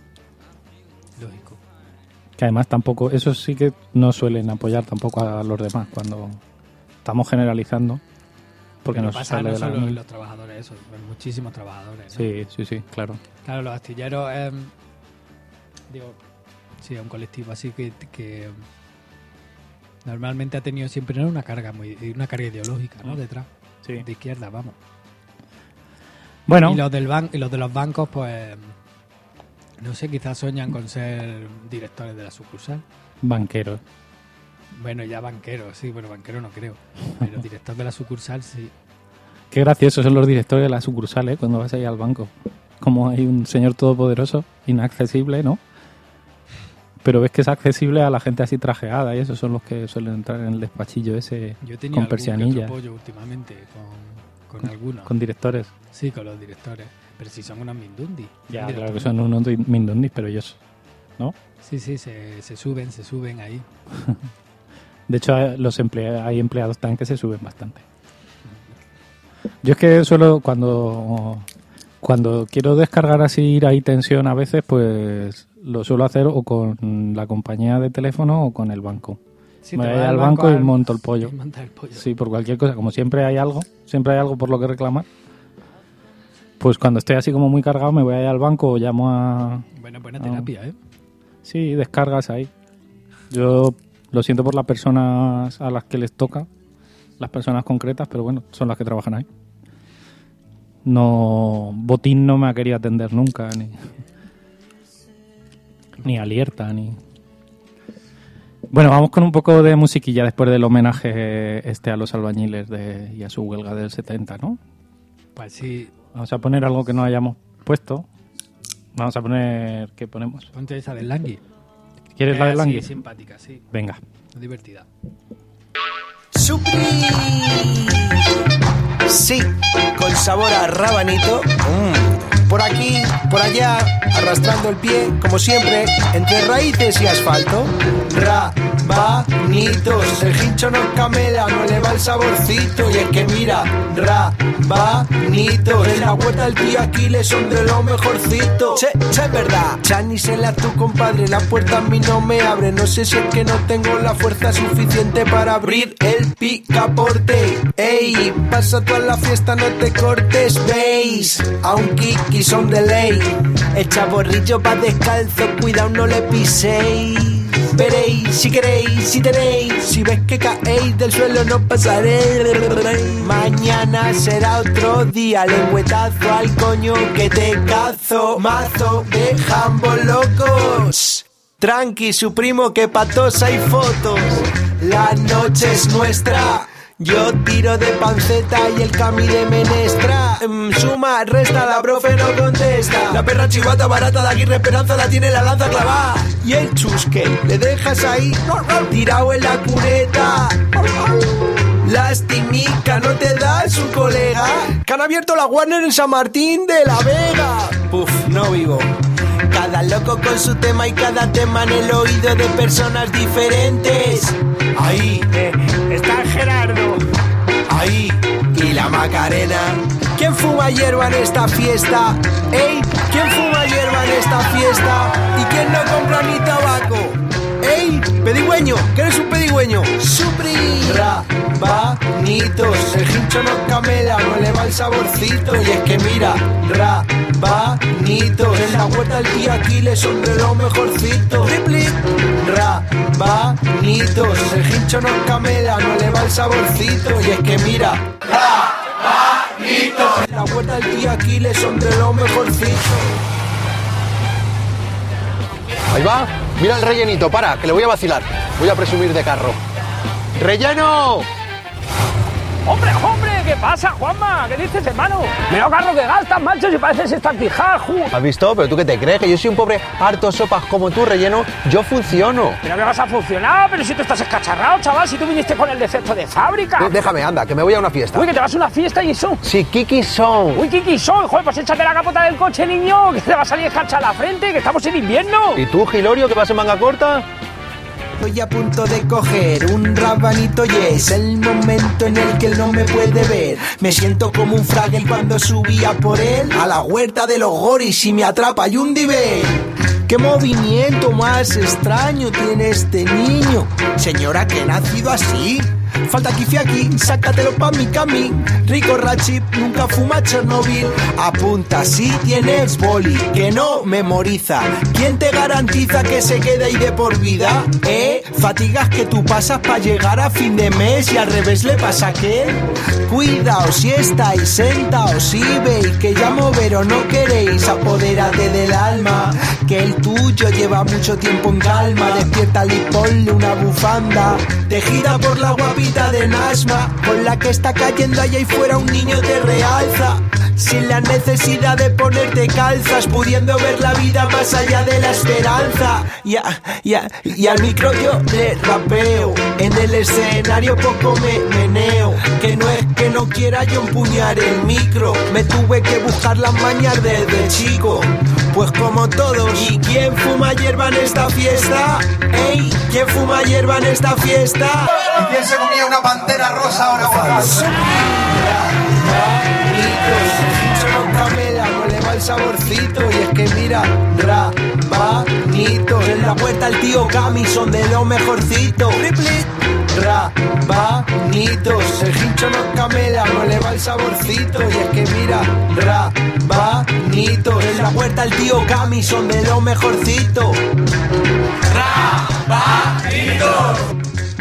Speaker 7: Lógico.
Speaker 6: Que además tampoco, eso sí que no suelen apoyar tampoco a los demás cuando estamos generalizando, porque
Speaker 7: Pero
Speaker 6: nos
Speaker 7: pasa
Speaker 6: sale
Speaker 7: no
Speaker 6: de la...
Speaker 7: solo en los trabajadores, eso, en muchísimos trabajadores, ¿no?
Speaker 6: Sí, sí, sí, claro.
Speaker 7: Claro, los astilleros, eh, digo, sí, es un colectivo así que, que normalmente ha tenido siempre una carga muy, una carga ideológica, ¿no? Detrás,
Speaker 6: Sí.
Speaker 7: de izquierda, vamos.
Speaker 6: Bueno,
Speaker 7: Y los del ban y los de los bancos, pues, no sé, quizás sueñan con ser directores de la sucursal.
Speaker 6: banqueros.
Speaker 7: Bueno, ya banqueros, sí, bueno, banquero no creo, pero director de la sucursal sí.
Speaker 6: Qué graciosos son los directores de la sucursal, ¿eh? Cuando vas ahí al banco. Como hay un señor todopoderoso, inaccesible, ¿no? Pero ves que es accesible a la gente así trajeada y esos son los que suelen entrar en el despachillo ese
Speaker 7: Yo he tenido
Speaker 6: con
Speaker 7: algún que
Speaker 6: persianilla,
Speaker 7: otro pollo últimamente con, con algunos.
Speaker 6: con directores.
Speaker 7: Sí, con los directores. Pero si son unos mindundis.
Speaker 6: Ya,
Speaker 7: Son
Speaker 6: claro que
Speaker 7: directores.
Speaker 6: son unos mindundis, pero ellos, ¿no?
Speaker 7: Sí, sí, se, se suben, se suben ahí.
Speaker 6: De hecho, los emplea- hay empleados también que se suben bastante. Yo es que suelo, cuando cuando quiero descargar así ira y tensión a veces, pues lo suelo hacer o con la compañía de teléfono o con el banco.
Speaker 7: Sí,
Speaker 6: me
Speaker 7: te
Speaker 6: voy
Speaker 7: vas
Speaker 6: al
Speaker 7: al
Speaker 6: banco
Speaker 7: banco
Speaker 6: y
Speaker 7: al-
Speaker 6: monto el pollo.
Speaker 7: y montas el pollo.
Speaker 6: Sí, por cualquier cosa. Como siempre hay algo, siempre hay algo por lo que reclamar. Pues cuando estoy así como muy cargado me voy ahí al banco o llamo a...
Speaker 7: Buena, buena
Speaker 6: a-
Speaker 7: terapia, ¿eh?
Speaker 6: Sí, descargas ahí. Yo lo siento por las personas a las que les toca, las personas concretas, pero bueno, son las que trabajan ahí. No, Botín no me ha querido atender nunca, ni, ni Alerta, ni... Bueno, vamos con un poco de musiquilla después del homenaje este a los albañiles de, y a su huelga del setenta, ¿no?
Speaker 7: Pues sí.
Speaker 6: Vamos a poner algo que no hayamos puesto. Vamos a poner... ¿Qué ponemos?
Speaker 7: Ponte esa del Langui.
Speaker 6: ¿Quieres la del Langui?
Speaker 7: Sí, simpática, sí.
Speaker 6: Venga.
Speaker 7: Divertida.
Speaker 10: Supri. Sí, con sabor a rabanito. Mm. Por aquí, por allá, arrastrando el pie, como siempre, entre raíces y asfalto. Rabanitos, el hincho no camela, no le va el saborcito. Y es que mira, rabanitos, en la huerta del tío Aquiles son de lo mejorcito. Che, che, es verdad. Chani, se la tu compadre, la puerta a mí no me abre. No sé si es que no tengo la fuerza suficiente para abrir el picaporte. Ey, pasa tú a la fiesta, no te cortes, veis. A un kiki son de ley. Echa borrillo pa' descalzo, cuidado no le piséis. Veréis, si queréis, si tenéis. Si ves que caéis del suelo no pasaré. Mañana será otro día. Lengüetazo al coño que te cazo. Mazo de jambo locos. Tranqui, su primo, que patos hay fotos. La noche es nuestra. Yo tiro de panceta y el cami de menestra. Mm, suma, resta, la profe no contesta. La perra chivata barata de Aguirre Esperanza la tiene la lanza clavada. Y el chusque, le dejas ahí, tirado en la cuneta. Lastimica, no te da su colega. Que han abierto la Warner en San Martín de la Vega. Puf, no vivo. Cada loco con su tema y cada tema en el oído de personas diferentes. Ahí, eh, está Gerardo. Ahí, y la Macarena. ¿Quién fuma hierba en esta fiesta? Ey, ¿quién fuma hierba en esta fiesta? ¿Y quién no compra ni tabaco? ¡Ey! ¡Pedigüeño! ¿Qué eres un pedigüeño? ¡Supri! Rabanitos, el hincho no camela, no le va el saborcito. Y es que mira, rabanitos, en la huerta del tío Aquiles son de lo mejorcito. Ripley, rabanitos, el hincho no camela, no le va el saborcito. Y es que mira, rabanitos, en la huerta del tío Aquiles son de lo mejorcito.
Speaker 11: Ahí va, mira el rellenito, para, que le voy a vacilar. Voy a presumir de carro. ¡Relleno!
Speaker 12: ¡Hombre, hombre! ¿Qué pasa, Juanma? ¿Qué dices, hermano? Menudo carro que gastas, macho, si pareces estaquijaju.
Speaker 11: ¿Has visto? ¿Pero tú qué te crees? Que yo soy un pobre harto sopas como tú, Relleno. Yo funciono.
Speaker 12: ¿Pero qué vas a funcionar? Pero si tú estás escacharrado, chaval, si tú viniste con el defecto de fábrica.
Speaker 11: Eh, Déjame, anda, que me voy a una fiesta.
Speaker 12: Uy, que te vas a una fiesta y eso.
Speaker 11: Sí, Kiki son.
Speaker 12: Uy, Kiki son. Joder, pues échate la capota del coche, niño, que te va a salir escarcha la frente, que estamos en invierno.
Speaker 11: ¿Y tú, Gilorio, que vas en manga corta?
Speaker 10: Estoy a punto de coger un rabanito y es el momento en el que él no me puede ver. Me siento como un Fraggle cuando subía por él a la huerta de los goris y me atrapa y un nivel. ¿Qué movimiento más extraño tiene este niño? Señora, que he nacido así. Falta kifi aquí, sácatelo pa' mi cami. Rico Rachip, nunca fuma Chernobyl. Apunta si tienes boli, que no memoriza. ¿Quién te garantiza que se quede ahí de por vida? ¿Eh? Fatigas que tú pasas pa' llegar a fin de mes y al revés le pasa a aquel. Cuidaos si estáis sentaos, si veis que ya moveros no queréis. Apodérate del alma, que el tuyo lleva mucho tiempo en calma. Despiértale y ponle una bufanda tejida por la guapita de Nasma, con la que está cayendo allá y fuera un niño te realza. Sin la necesidad de ponerte calzas, pudiendo ver la vida más allá de la esperanza. Y, a, y, a, y al micro yo le rapeo, en el escenario poco me meneo. Que no es que no quiera yo empuñar el micro, me tuve que buscar las mañas desde chico. Pues pues como todos. ¿Y quién fuma hierba en esta fiesta? Ey, ¿quién fuma hierba en esta fiesta?
Speaker 11: ¿Y quién se comía una pantera rosa ahora mismo?
Speaker 10: Camela, no le va el saborcito. Y es que mira, rabanitos. En la puerta el tío Cami son de lo mejorcito. Rabanitos. El hincho no camela, no le va el saborcito. Y es que mira, rabanitos. En la puerta el tío Cami son de lo mejorcito. Rabanitos.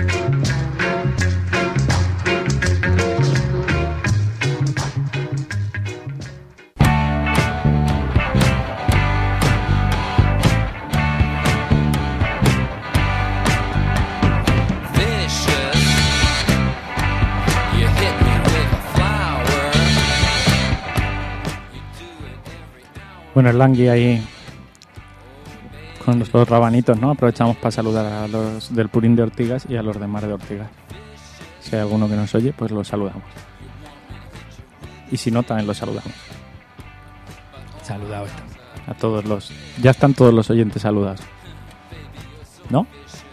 Speaker 6: Bueno, el Langui ahí con los dos rabanitos, ¿no? Aprovechamos para saludar a los del Purín de Ortigas y a los de Mar de Ortigas. Si hay alguno que nos oye, pues los saludamos. Y si no, también los saludamos.
Speaker 7: Saludado está.
Speaker 6: A todos los... Ya están todos los oyentes saludados, ¿no?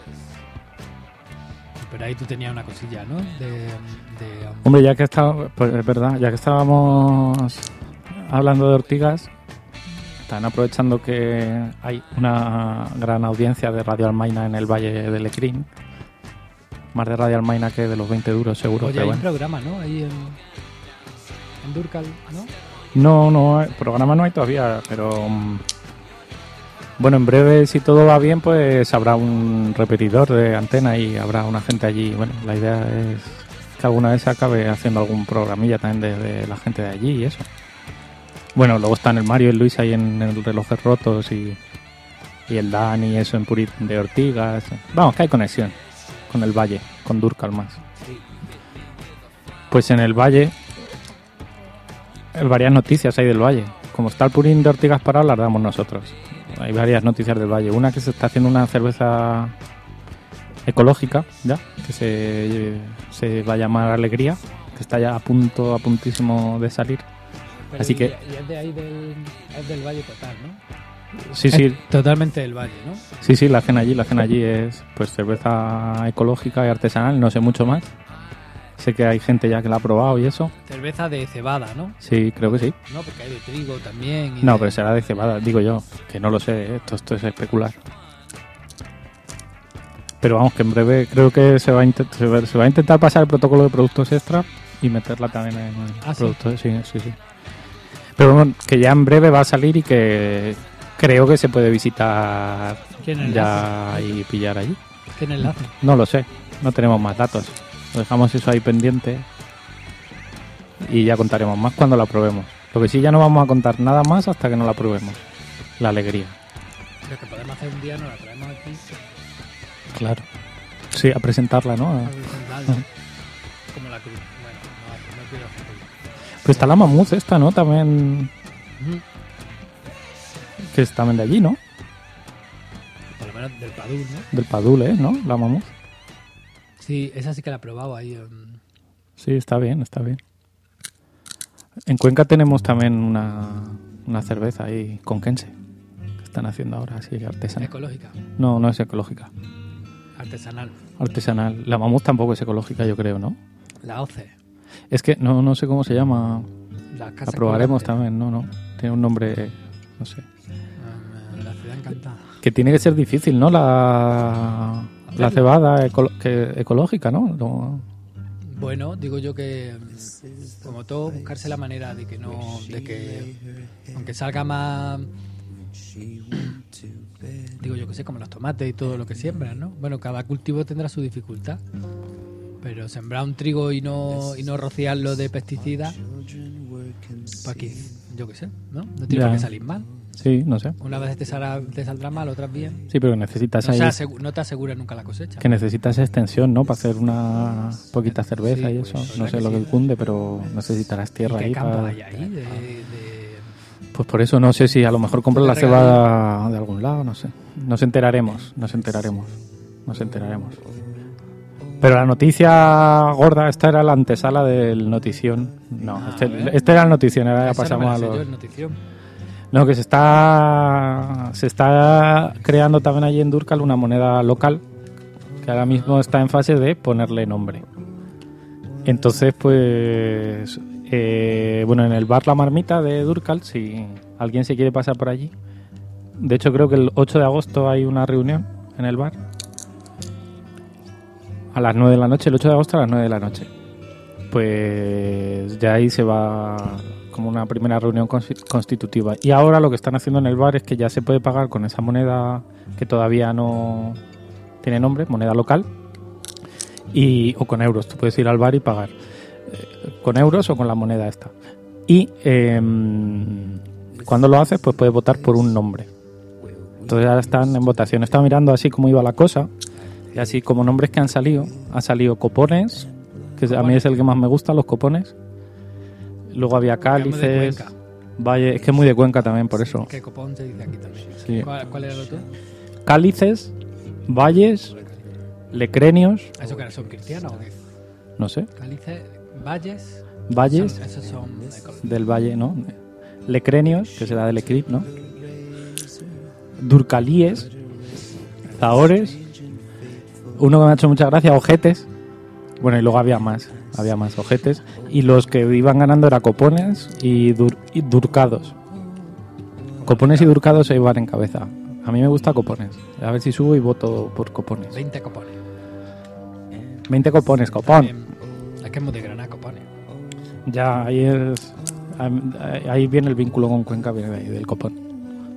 Speaker 7: Pero ahí tú tenías una cosilla, ¿no? De, de...
Speaker 6: Hombre, ya que está, pues es verdad, ya que estábamos hablando de Ortigas, están aprovechando que hay una gran audiencia de Radio Almaina en el Valle del Lecrín. Más de Radio Almaina que de los veinte duros, seguro.
Speaker 7: Oye,
Speaker 6: pero
Speaker 7: hay
Speaker 6: bueno.
Speaker 7: un programa, ¿no? Ahí en, en Durcal, ¿no?
Speaker 6: No, no, programa no hay todavía, pero um, bueno, en breve, si todo va bien, pues habrá un repetidor de antena y habrá una gente allí. Bueno, la idea es que alguna vez se acabe haciendo algún programilla también de, de la gente de allí y eso. Bueno, luego están el Mario y el Luis ahí en, en Relojes Rotos y, y el Dani y eso en Purín de Ortigas. Vamos, que hay conexión con el Valle, con Durcal más. Pues en el Valle hay varias noticias hay del Valle. Como está el Purín de Ortigas parado, las damos nosotros. Hay varias noticias del Valle. Una que se está haciendo una cerveza ecológica, ya, que se, se va a llamar Alegría, que está ya a punto, a puntísimo de salir.
Speaker 7: Pero
Speaker 6: Así
Speaker 7: y,
Speaker 6: que...
Speaker 7: Y es de ahí del, es del Valle total, ¿no?
Speaker 6: Sí, sí.
Speaker 7: Es totalmente del Valle, ¿no?
Speaker 6: Sí, sí, la hacen allí. La hacen allí es pues cerveza ecológica y artesanal, no sé mucho más. Sé que hay gente ya que la ha probado y eso.
Speaker 7: Cerveza de cebada, ¿no?
Speaker 6: Sí, creo que sí.
Speaker 7: No, porque hay de trigo también. Y
Speaker 6: No,
Speaker 7: de...
Speaker 6: pero será de cebada, digo yo, que no lo sé, ¿eh? esto, esto es especular. Pero vamos, que en breve creo que se va, a intent- se va, se va a intentar pasar el protocolo de productos extra y meterla también en el
Speaker 7: ¿Ah, sí?
Speaker 6: producto. Sí, sí, sí. Pero bueno, que ya en breve va a salir y que creo que se puede visitar
Speaker 7: ¿Quién
Speaker 6: ya y pillar allí.
Speaker 7: ¿Qué enlace?
Speaker 6: No lo sé, no tenemos más datos. Lo dejamos eso ahí pendiente y ya contaremos más cuando la probemos. Lo que sí, ya no vamos a contar nada más hasta que no la probemos. La alegría.
Speaker 7: Lo que podemos hacer un día, nos la traemos aquí.
Speaker 6: Claro. Sí, a presentarla, ¿no? A...
Speaker 7: A presentarla. Como la cruz. Bueno, no, no quiero hacer.
Speaker 6: Pues está la mamut esta, ¿no? También...
Speaker 7: Uh-huh.
Speaker 6: Que es también de allí, ¿no?
Speaker 7: Por lo menos del Padul, ¿no?
Speaker 6: Del Padul, ¿eh? ¿No? La mamut.
Speaker 7: Sí, esa sí que la he probado ahí. Um...
Speaker 6: Sí, está bien, está bien. En Cuenca tenemos también una, una cerveza ahí conquense que están haciendo ahora, así, artesanal.
Speaker 7: ¿Ecológica?
Speaker 6: No, no es ecológica.
Speaker 7: Artesanal.
Speaker 6: Artesanal. La mamut tampoco es ecológica, yo creo, ¿no?
Speaker 7: La O C E.
Speaker 6: Es que no, no sé cómo se llama.
Speaker 7: La,
Speaker 6: la probaremos también, no, no. Tiene un nombre, no sé.
Speaker 7: Uh, la ciudad encantada.
Speaker 6: Que tiene que ser difícil, ¿no? La, la cebada eco, que, ecológica, ¿no? No.
Speaker 7: Bueno, digo yo que, como todo, buscarse la manera de que no, de que, aunque salga más, digo yo que sé, como los tomates y todo lo que siembran, ¿no? Bueno, cada cultivo tendrá su dificultad, pero sembrar un trigo y no y no rociarlo de pesticidas, pues aquí, yo qué sé, ¿no? No tiene por qué salir mal.
Speaker 6: Sí, no sé.
Speaker 7: Una vez te, saldrá, te saldrá mal, otras bien.
Speaker 6: Sí, pero necesitas
Speaker 7: no,
Speaker 6: ahí...
Speaker 7: asegu- no te asegura nunca la cosecha.
Speaker 6: Que necesitas extensión, ¿no? Para hacer una poquita cerveza
Speaker 7: sí,
Speaker 6: y eso.
Speaker 7: pues,
Speaker 6: no sé
Speaker 7: que
Speaker 6: lo
Speaker 7: sí.
Speaker 6: que cunde, pero necesitarás tierra
Speaker 7: ¿Y qué
Speaker 6: ahí
Speaker 7: campo
Speaker 6: para...
Speaker 7: hay ahí? De, de...
Speaker 6: Pues por eso no sé si a lo mejor compras la cebada de algún lado, no sé. Nos enteraremos, nos enteraremos, nos enteraremos. Pero la noticia gorda, esta era la antesala del notición. No,
Speaker 7: Ah,
Speaker 6: este, este era el notición, ahora ya
Speaker 7: Esa
Speaker 6: pasamos
Speaker 7: no me la
Speaker 6: a
Speaker 7: sé
Speaker 6: los...
Speaker 7: yo, el notición.
Speaker 6: No, que se está se está creando también allí en Durcal una moneda local que ahora mismo está en fase de ponerle nombre. Entonces, pues, eh, bueno, en el bar La Marmita de Durcal, si alguien se quiere pasar por allí, de hecho creo que el ocho de agosto hay una reunión en el bar a las nueve de la noche, el ocho de agosto a las nueve de la noche. Pues ya ahí se va como una primera reunión constitutiva. Y ahora lo que están haciendo en el bar es que ya se puede pagar con esa moneda que todavía no tiene nombre, moneda local, y o con euros. Tú puedes ir al bar y pagar eh, con euros o con la moneda esta. Y eh, cuando lo haces, pues puedes votar por un nombre. Entonces ahora están en votación. Estaba mirando así cómo iba la cosa, y así como nombres que han salido. Ha salido Copones, que a mí es el que más me gusta, los Copones. Luego había Cálices, Valle, es que es muy de Cuenca también, por eso.
Speaker 7: Que Copón se dice aquí también.
Speaker 6: Sí.
Speaker 7: ¿Cuál, ¿Cuál era el otro?
Speaker 6: Cálices, Valles, Lecrenios.
Speaker 7: ¿Eso que son cristianos o qué?
Speaker 6: No sé.
Speaker 7: Cálices, Valles.
Speaker 6: Valles.
Speaker 7: Son, esos son
Speaker 6: del Valle, ¿no? Lecrenios, que será del Eclip, ¿no? Durcalíes, Zahores. Uno que me ha hecho mucha gracia, Ojetes. Bueno, y luego había más, había más Ojetes. Y los que iban ganando era Copones y, dur, y Durcados. Copones y Durcados se iban en cabeza. A mí me gusta Copones. A ver si subo y voto por Copones.
Speaker 7: veinte Copones.
Speaker 6: veinte Copones, Copón.
Speaker 7: Es que es muy de Granada, Copones.
Speaker 6: Ya, ahí es... Ahí viene el vínculo con Cuenca, viene de ahí, del Copón.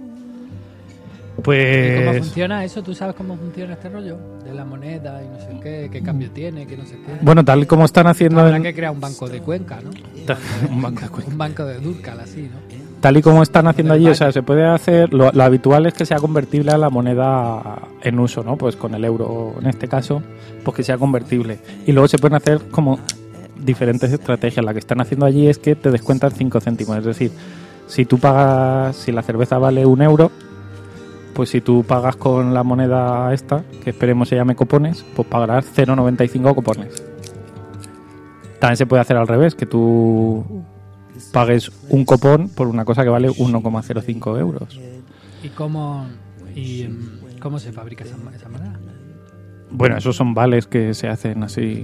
Speaker 6: Pues...
Speaker 7: ¿Y cómo funciona eso? ¿Tú sabes cómo funciona este rollo? De la moneda y no sé qué, qué cambio tiene, qué no sé qué.
Speaker 6: Bueno, tal como están haciendo...
Speaker 7: Habrá
Speaker 6: en...
Speaker 7: que crear un banco de Cuenca, ¿no?
Speaker 6: un banco de Cuenca.
Speaker 7: Un banco de Durcal, así, ¿no?
Speaker 6: Tal y como están haciendo allí, o sea, se puede hacer... Lo, lo habitual es que sea convertible a la moneda en uso, ¿no? Pues con el euro, en este caso, pues que sea convertible. Y luego se pueden hacer como diferentes estrategias. La que están haciendo allí es que te descuentan cinco céntimos. Es decir, si tú pagas... Si la cerveza vale un euro... Pues si tú pagas con la moneda esta, que esperemos se llame Copones, pues pagarás cero coma noventa y cinco Copones. También se puede hacer al revés, que tú pagues un copón por una cosa que vale uno coma cero cinco euros.
Speaker 7: ¿Y cómo, y, cómo se fabrica esa, esa moneda?
Speaker 6: Bueno, esos son vales que se hacen así,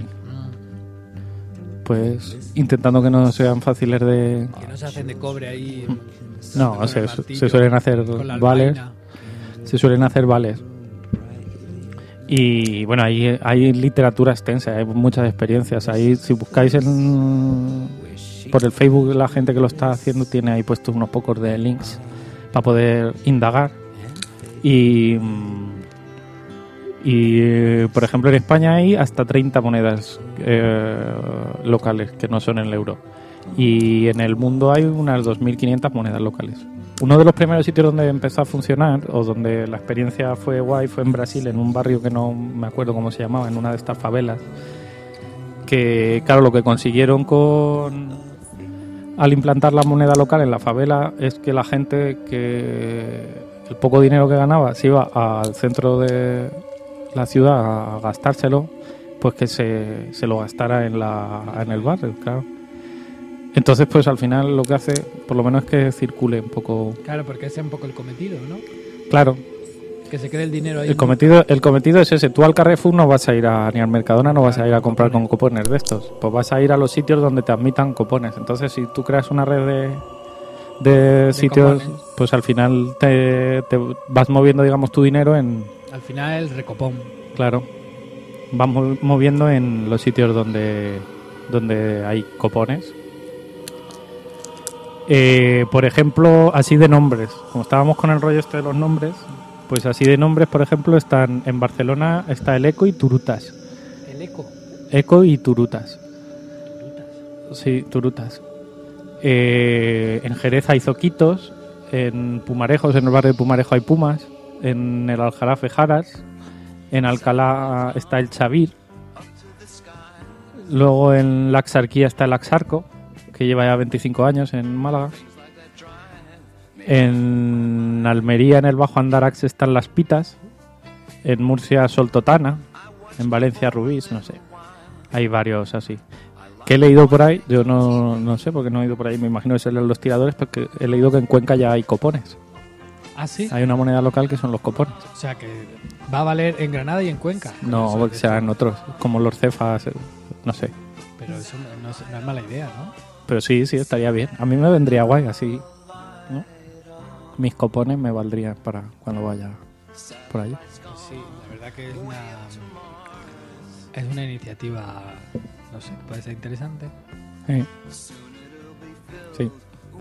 Speaker 6: pues intentando que no sean fáciles de...
Speaker 7: Que no se hacen de cobre ahí.
Speaker 6: No, se, martillo, se suelen hacer vales. Albaina. Se suelen hacer vales. Y bueno, hay, hay literatura extensa, hay muchas experiencias. Ahí, si buscáis en, por el Facebook, la gente que lo está haciendo tiene ahí puestos unos pocos de links para poder indagar. Y, y por ejemplo, en España hay hasta treinta monedas eh, locales que no son el euro. Y en el mundo hay unas dos mil quinientas monedas locales. Uno de los primeros sitios donde empezó a funcionar, o donde la experiencia fue guay, fue en Brasil, en un barrio que no me acuerdo cómo se llamaba, en una de estas favelas. Que, claro, lo que consiguieron con al implantar la moneda local en la favela es que la gente, que el poco dinero que ganaba se iba al centro de la ciudad a gastárselo, pues que se, se lo gastara en, la, en el barrio, claro. Entonces, pues al final lo que hace, por lo menos, es que circule un poco...
Speaker 7: Claro, porque ese es un poco el cometido, ¿no?
Speaker 6: Claro.
Speaker 7: Que se quede el dinero ahí.
Speaker 6: El cometido, el cometido es ese. Tú al Carrefour no vas a ir a, ni al Mercadona, no vas a ir a comprar con cupones de estos. Pues vas a ir a los sitios donde te admitan cupones. Entonces, si tú creas una red de, de, de sitios, cupones, pues al final te, te vas moviendo, digamos, tu dinero en...
Speaker 7: Al final el recopón.
Speaker 6: Claro. Vas moviendo en los sitios donde, donde hay cupones. Eh, por ejemplo, así de nombres, como estábamos con el rollo este de los nombres, pues así de nombres, por ejemplo, están en Barcelona está el Eco y Turutas.
Speaker 7: ¿El Eco?
Speaker 6: Eco y Turutas.
Speaker 7: ¿Turutas?
Speaker 6: Sí, Turutas. Eh, en Jerez hay Zoquitos, en Pumarejos, en el barrio de Pumarejo hay Pumas, en el Aljarafe Jaras, en Alcalá está el Chavir, luego en la Axarquía está el Axarco, que lleva ya veinticinco años en Málaga. En Almería, en el Bajo Andarax, están Las Pitas. En Murcia, Soltotana. En Valencia, Rubís, no sé. Hay varios así. Que he leído por ahí, yo no, no sé porque no he ido por ahí, me imagino que serán los tiradores, porque he leído que en Cuenca ya hay copones.
Speaker 7: ¿Ah, sí?
Speaker 6: Hay una moneda local que son los copones.
Speaker 7: O sea, que va a valer en Granada y en Cuenca.
Speaker 6: No, porque sean otros, como los cefas, no sé.
Speaker 7: Pero eso no, no, es, no es mala idea, ¿no?
Speaker 6: Pero sí, sí, estaría bien. A mí me vendría guay, así, ¿no? Mis copones me valdrían para cuando vaya por allá.
Speaker 7: Pues sí, la verdad que es una, es una iniciativa, no sé, puede ser interesante.
Speaker 6: Sí. Sí.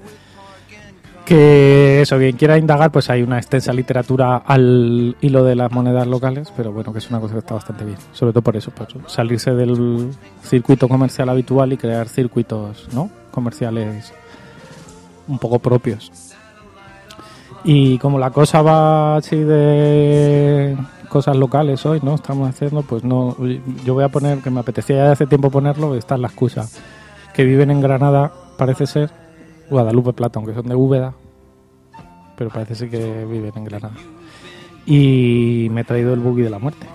Speaker 6: Que eso, quien quiera indagar, pues hay una extensa literatura al hilo de las monedas locales, pero bueno, que es una cosa que está bastante bien. Sobre todo por eso, por salirse del circuito comercial habitual y crear circuitos, ¿no?, comerciales un poco propios. Y como la cosa va así de cosas locales hoy, ¿no?, estamos haciendo, pues no, yo voy a poner, que me apetecía ya de hace tiempo ponerlo, esta es la excusa, que viven en Granada, parece ser, Guadalupe Plata, aunque son de Úbeda, pero parece ser que viven en Granada. Y me he traído el buggy de la muerte.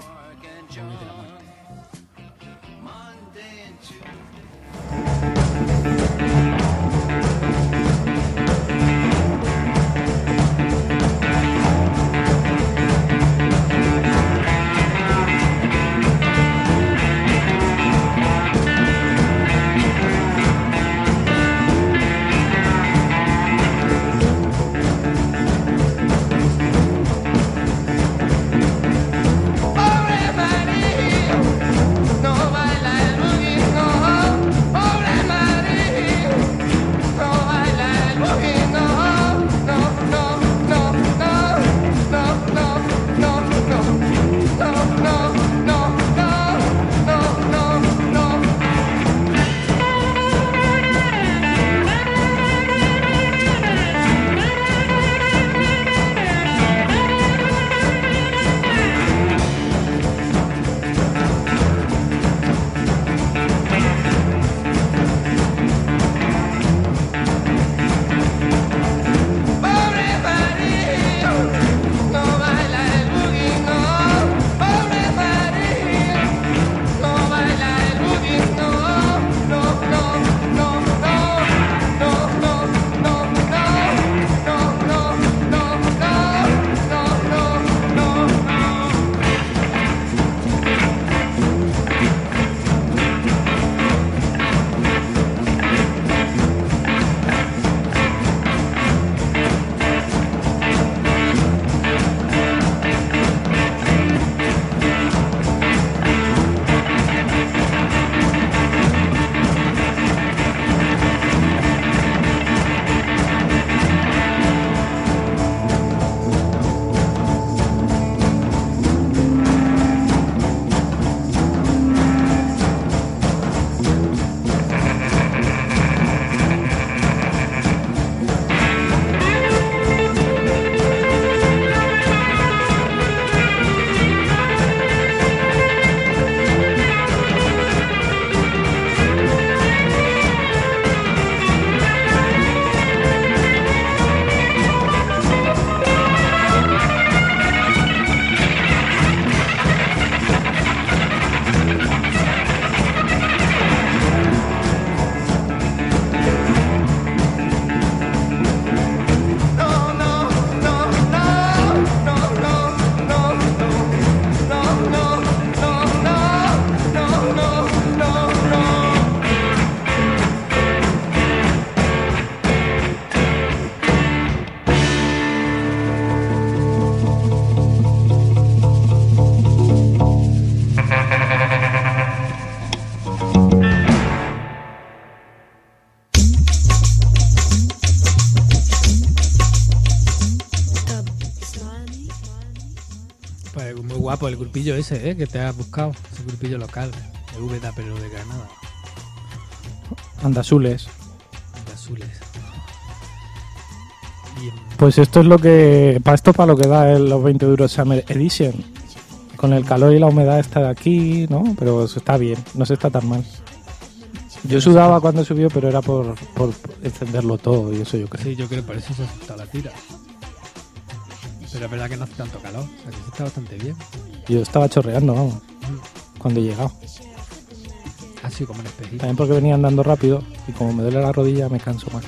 Speaker 7: guapo el grupillo ese, ¿eh? Que te has buscado. Ese grupillo local, de Úbeda, pero de Granada.
Speaker 6: Andasules.
Speaker 7: Andasules. Bien.
Speaker 6: Pues esto es lo que... Para esto para lo que da el, los veinte Euros Summer Edition. Con el calor y la humedad está de aquí, ¿no? Pero está bien, no se está tan mal. Yo sudaba cuando subió, pero era por, por encenderlo todo y eso yo creo.
Speaker 7: Sí, yo creo que por eso se aceptó la tira. Pero es verdad que no hace tanto calor, o sea que sí está bastante bien.
Speaker 6: Yo estaba chorreando, vamos, mm. cuando he llegado.
Speaker 7: Así como un espejito.
Speaker 6: También porque venía andando rápido y como me duele la rodilla me canso más.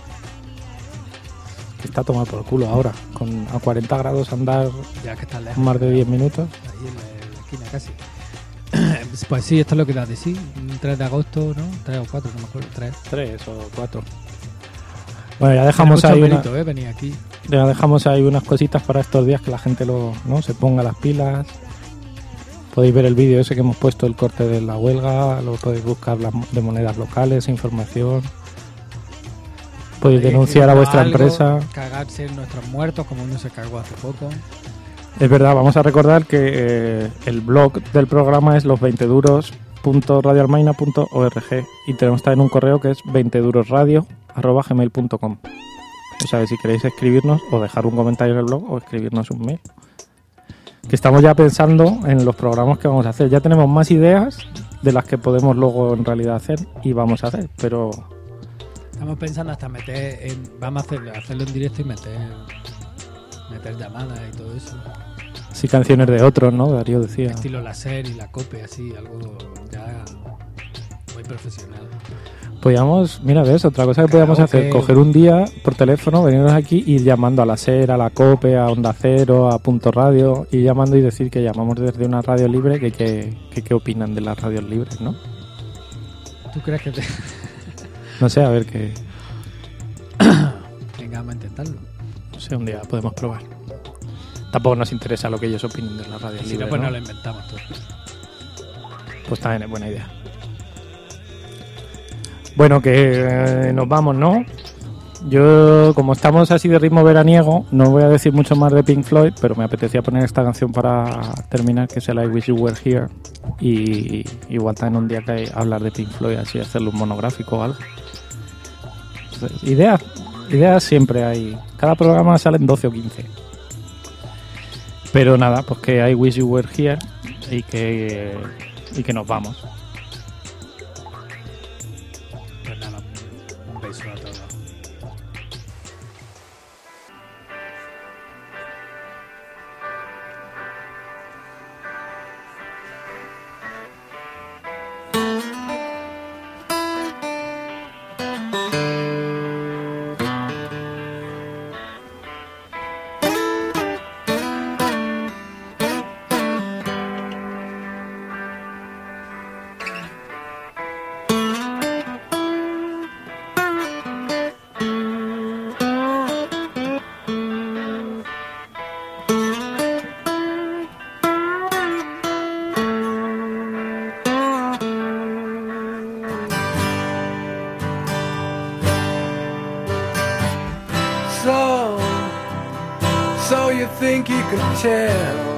Speaker 6: Está a tomar por culo ahora. Con a cuarenta grados andar
Speaker 7: ya que está lejos,
Speaker 6: más de diez minutos.
Speaker 7: Ahí en la, en la esquina casi. Pues sí, esto es lo que da de sí. Un tres de agosto, ¿no? tres o cuatro, no me acuerdo. tres.
Speaker 6: tres o cuatro. Bueno, ya dejamos ahí una,
Speaker 7: mérito, ¿eh? Venir aquí.
Speaker 6: Ya dejamos ahí unas cositas para estos días que la gente lo, ¿no? se ponga las pilas. Podéis ver el vídeo ese que hemos puesto, el corte de la huelga. Lo podéis buscar las de monedas locales, información. Podéis denunciar a vuestra
Speaker 7: algo,
Speaker 6: empresa.
Speaker 7: Cagarse en nuestros muertos, como uno se cagó hace poco.
Speaker 6: Es verdad, vamos a recordar que eh, el blog del programa es los veinte duros punto radio almaina punto org y tenemos también un correo que es veinte duros radio arroba gmail punto com. O sea, si queréis escribirnos o dejar un comentario en el blog o escribirnos un mail. Que estamos ya pensando en los programas que vamos a hacer. Ya tenemos más ideas de las que podemos luego en realidad hacer y vamos a hacer, pero...
Speaker 7: Estamos pensando hasta meter en... Vamos a hacer, hacerlo en directo y meter... Meter llamadas y todo eso.
Speaker 6: Sí, canciones de otros, ¿no? Darío decía.
Speaker 7: Estilo láser y la cope, así, algo ya muy profesional.
Speaker 6: Podríamos, mira, ves, otra cosa que podíamos hacer,
Speaker 7: que...
Speaker 6: coger un día por teléfono, venirnos aquí y ir llamando a la SER, a la COPE, a Onda Cero, a Punto Radio, ir llamando y decir que llamamos desde una radio libre, que qué que, que opinan de las radios libres, ¿no?
Speaker 7: ¿Tú crees que te...?
Speaker 6: No sé, a ver qué...
Speaker 7: Venga, vamos a intentarlo.
Speaker 6: No sé, un día podemos probar. Tampoco nos interesa lo que ellos opinen de las radios
Speaker 7: si
Speaker 6: libres,
Speaker 7: no, pues
Speaker 6: ¿no?
Speaker 7: no lo inventamos todo.
Speaker 6: Pues también es buena idea. Bueno, que eh, nos vamos, ¿no? Yo, como estamos así de ritmo veraniego, no voy a decir mucho más de Pink Floyd, pero me apetecía poner esta canción para terminar, que es el I Wish You Were Here. Y igual también un día que hay hablar de Pink Floyd, así hacerle un monográfico o algo. Entonces, ideas, ideas siempre hay. Cada programa salen doce o quince. Pero nada, pues que I Wish You Were Here y que, y que nos vamos.
Speaker 7: Pues nada, un beso a todos.
Speaker 13: So, so you think you can tell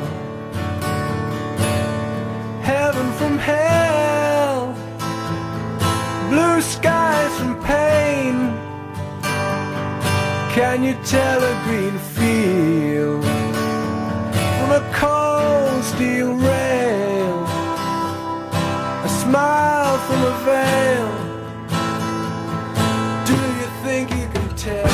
Speaker 13: heaven from hell, blue skies from pain? Can you tell a green field from a cold steel rail, a smile from a veil? Do you think you can tell?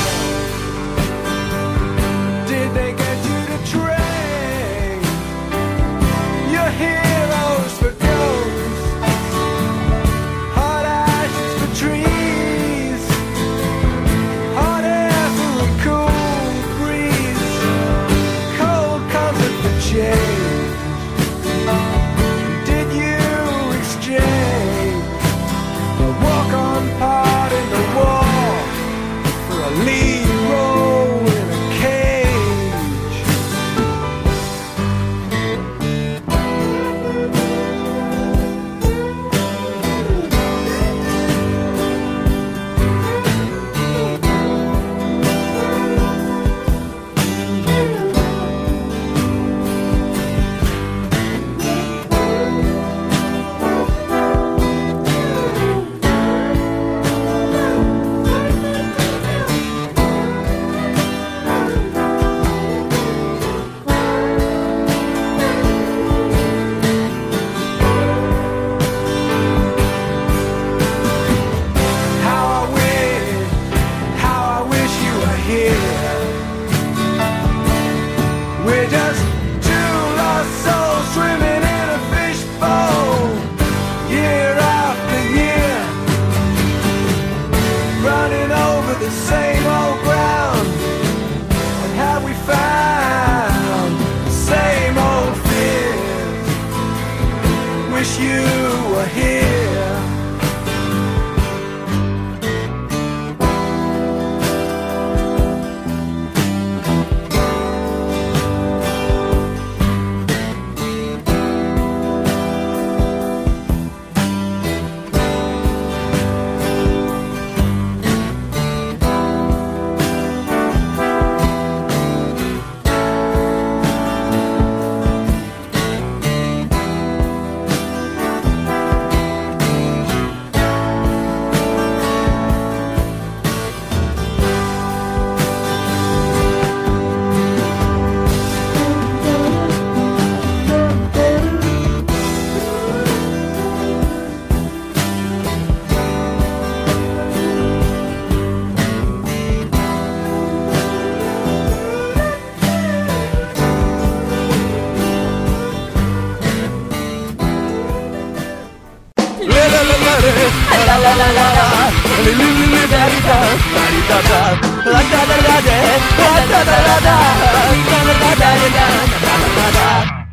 Speaker 13: Did they get you to trade your heroes for ghosts, hot ashes for trees, hot air for a cool breeze? la la la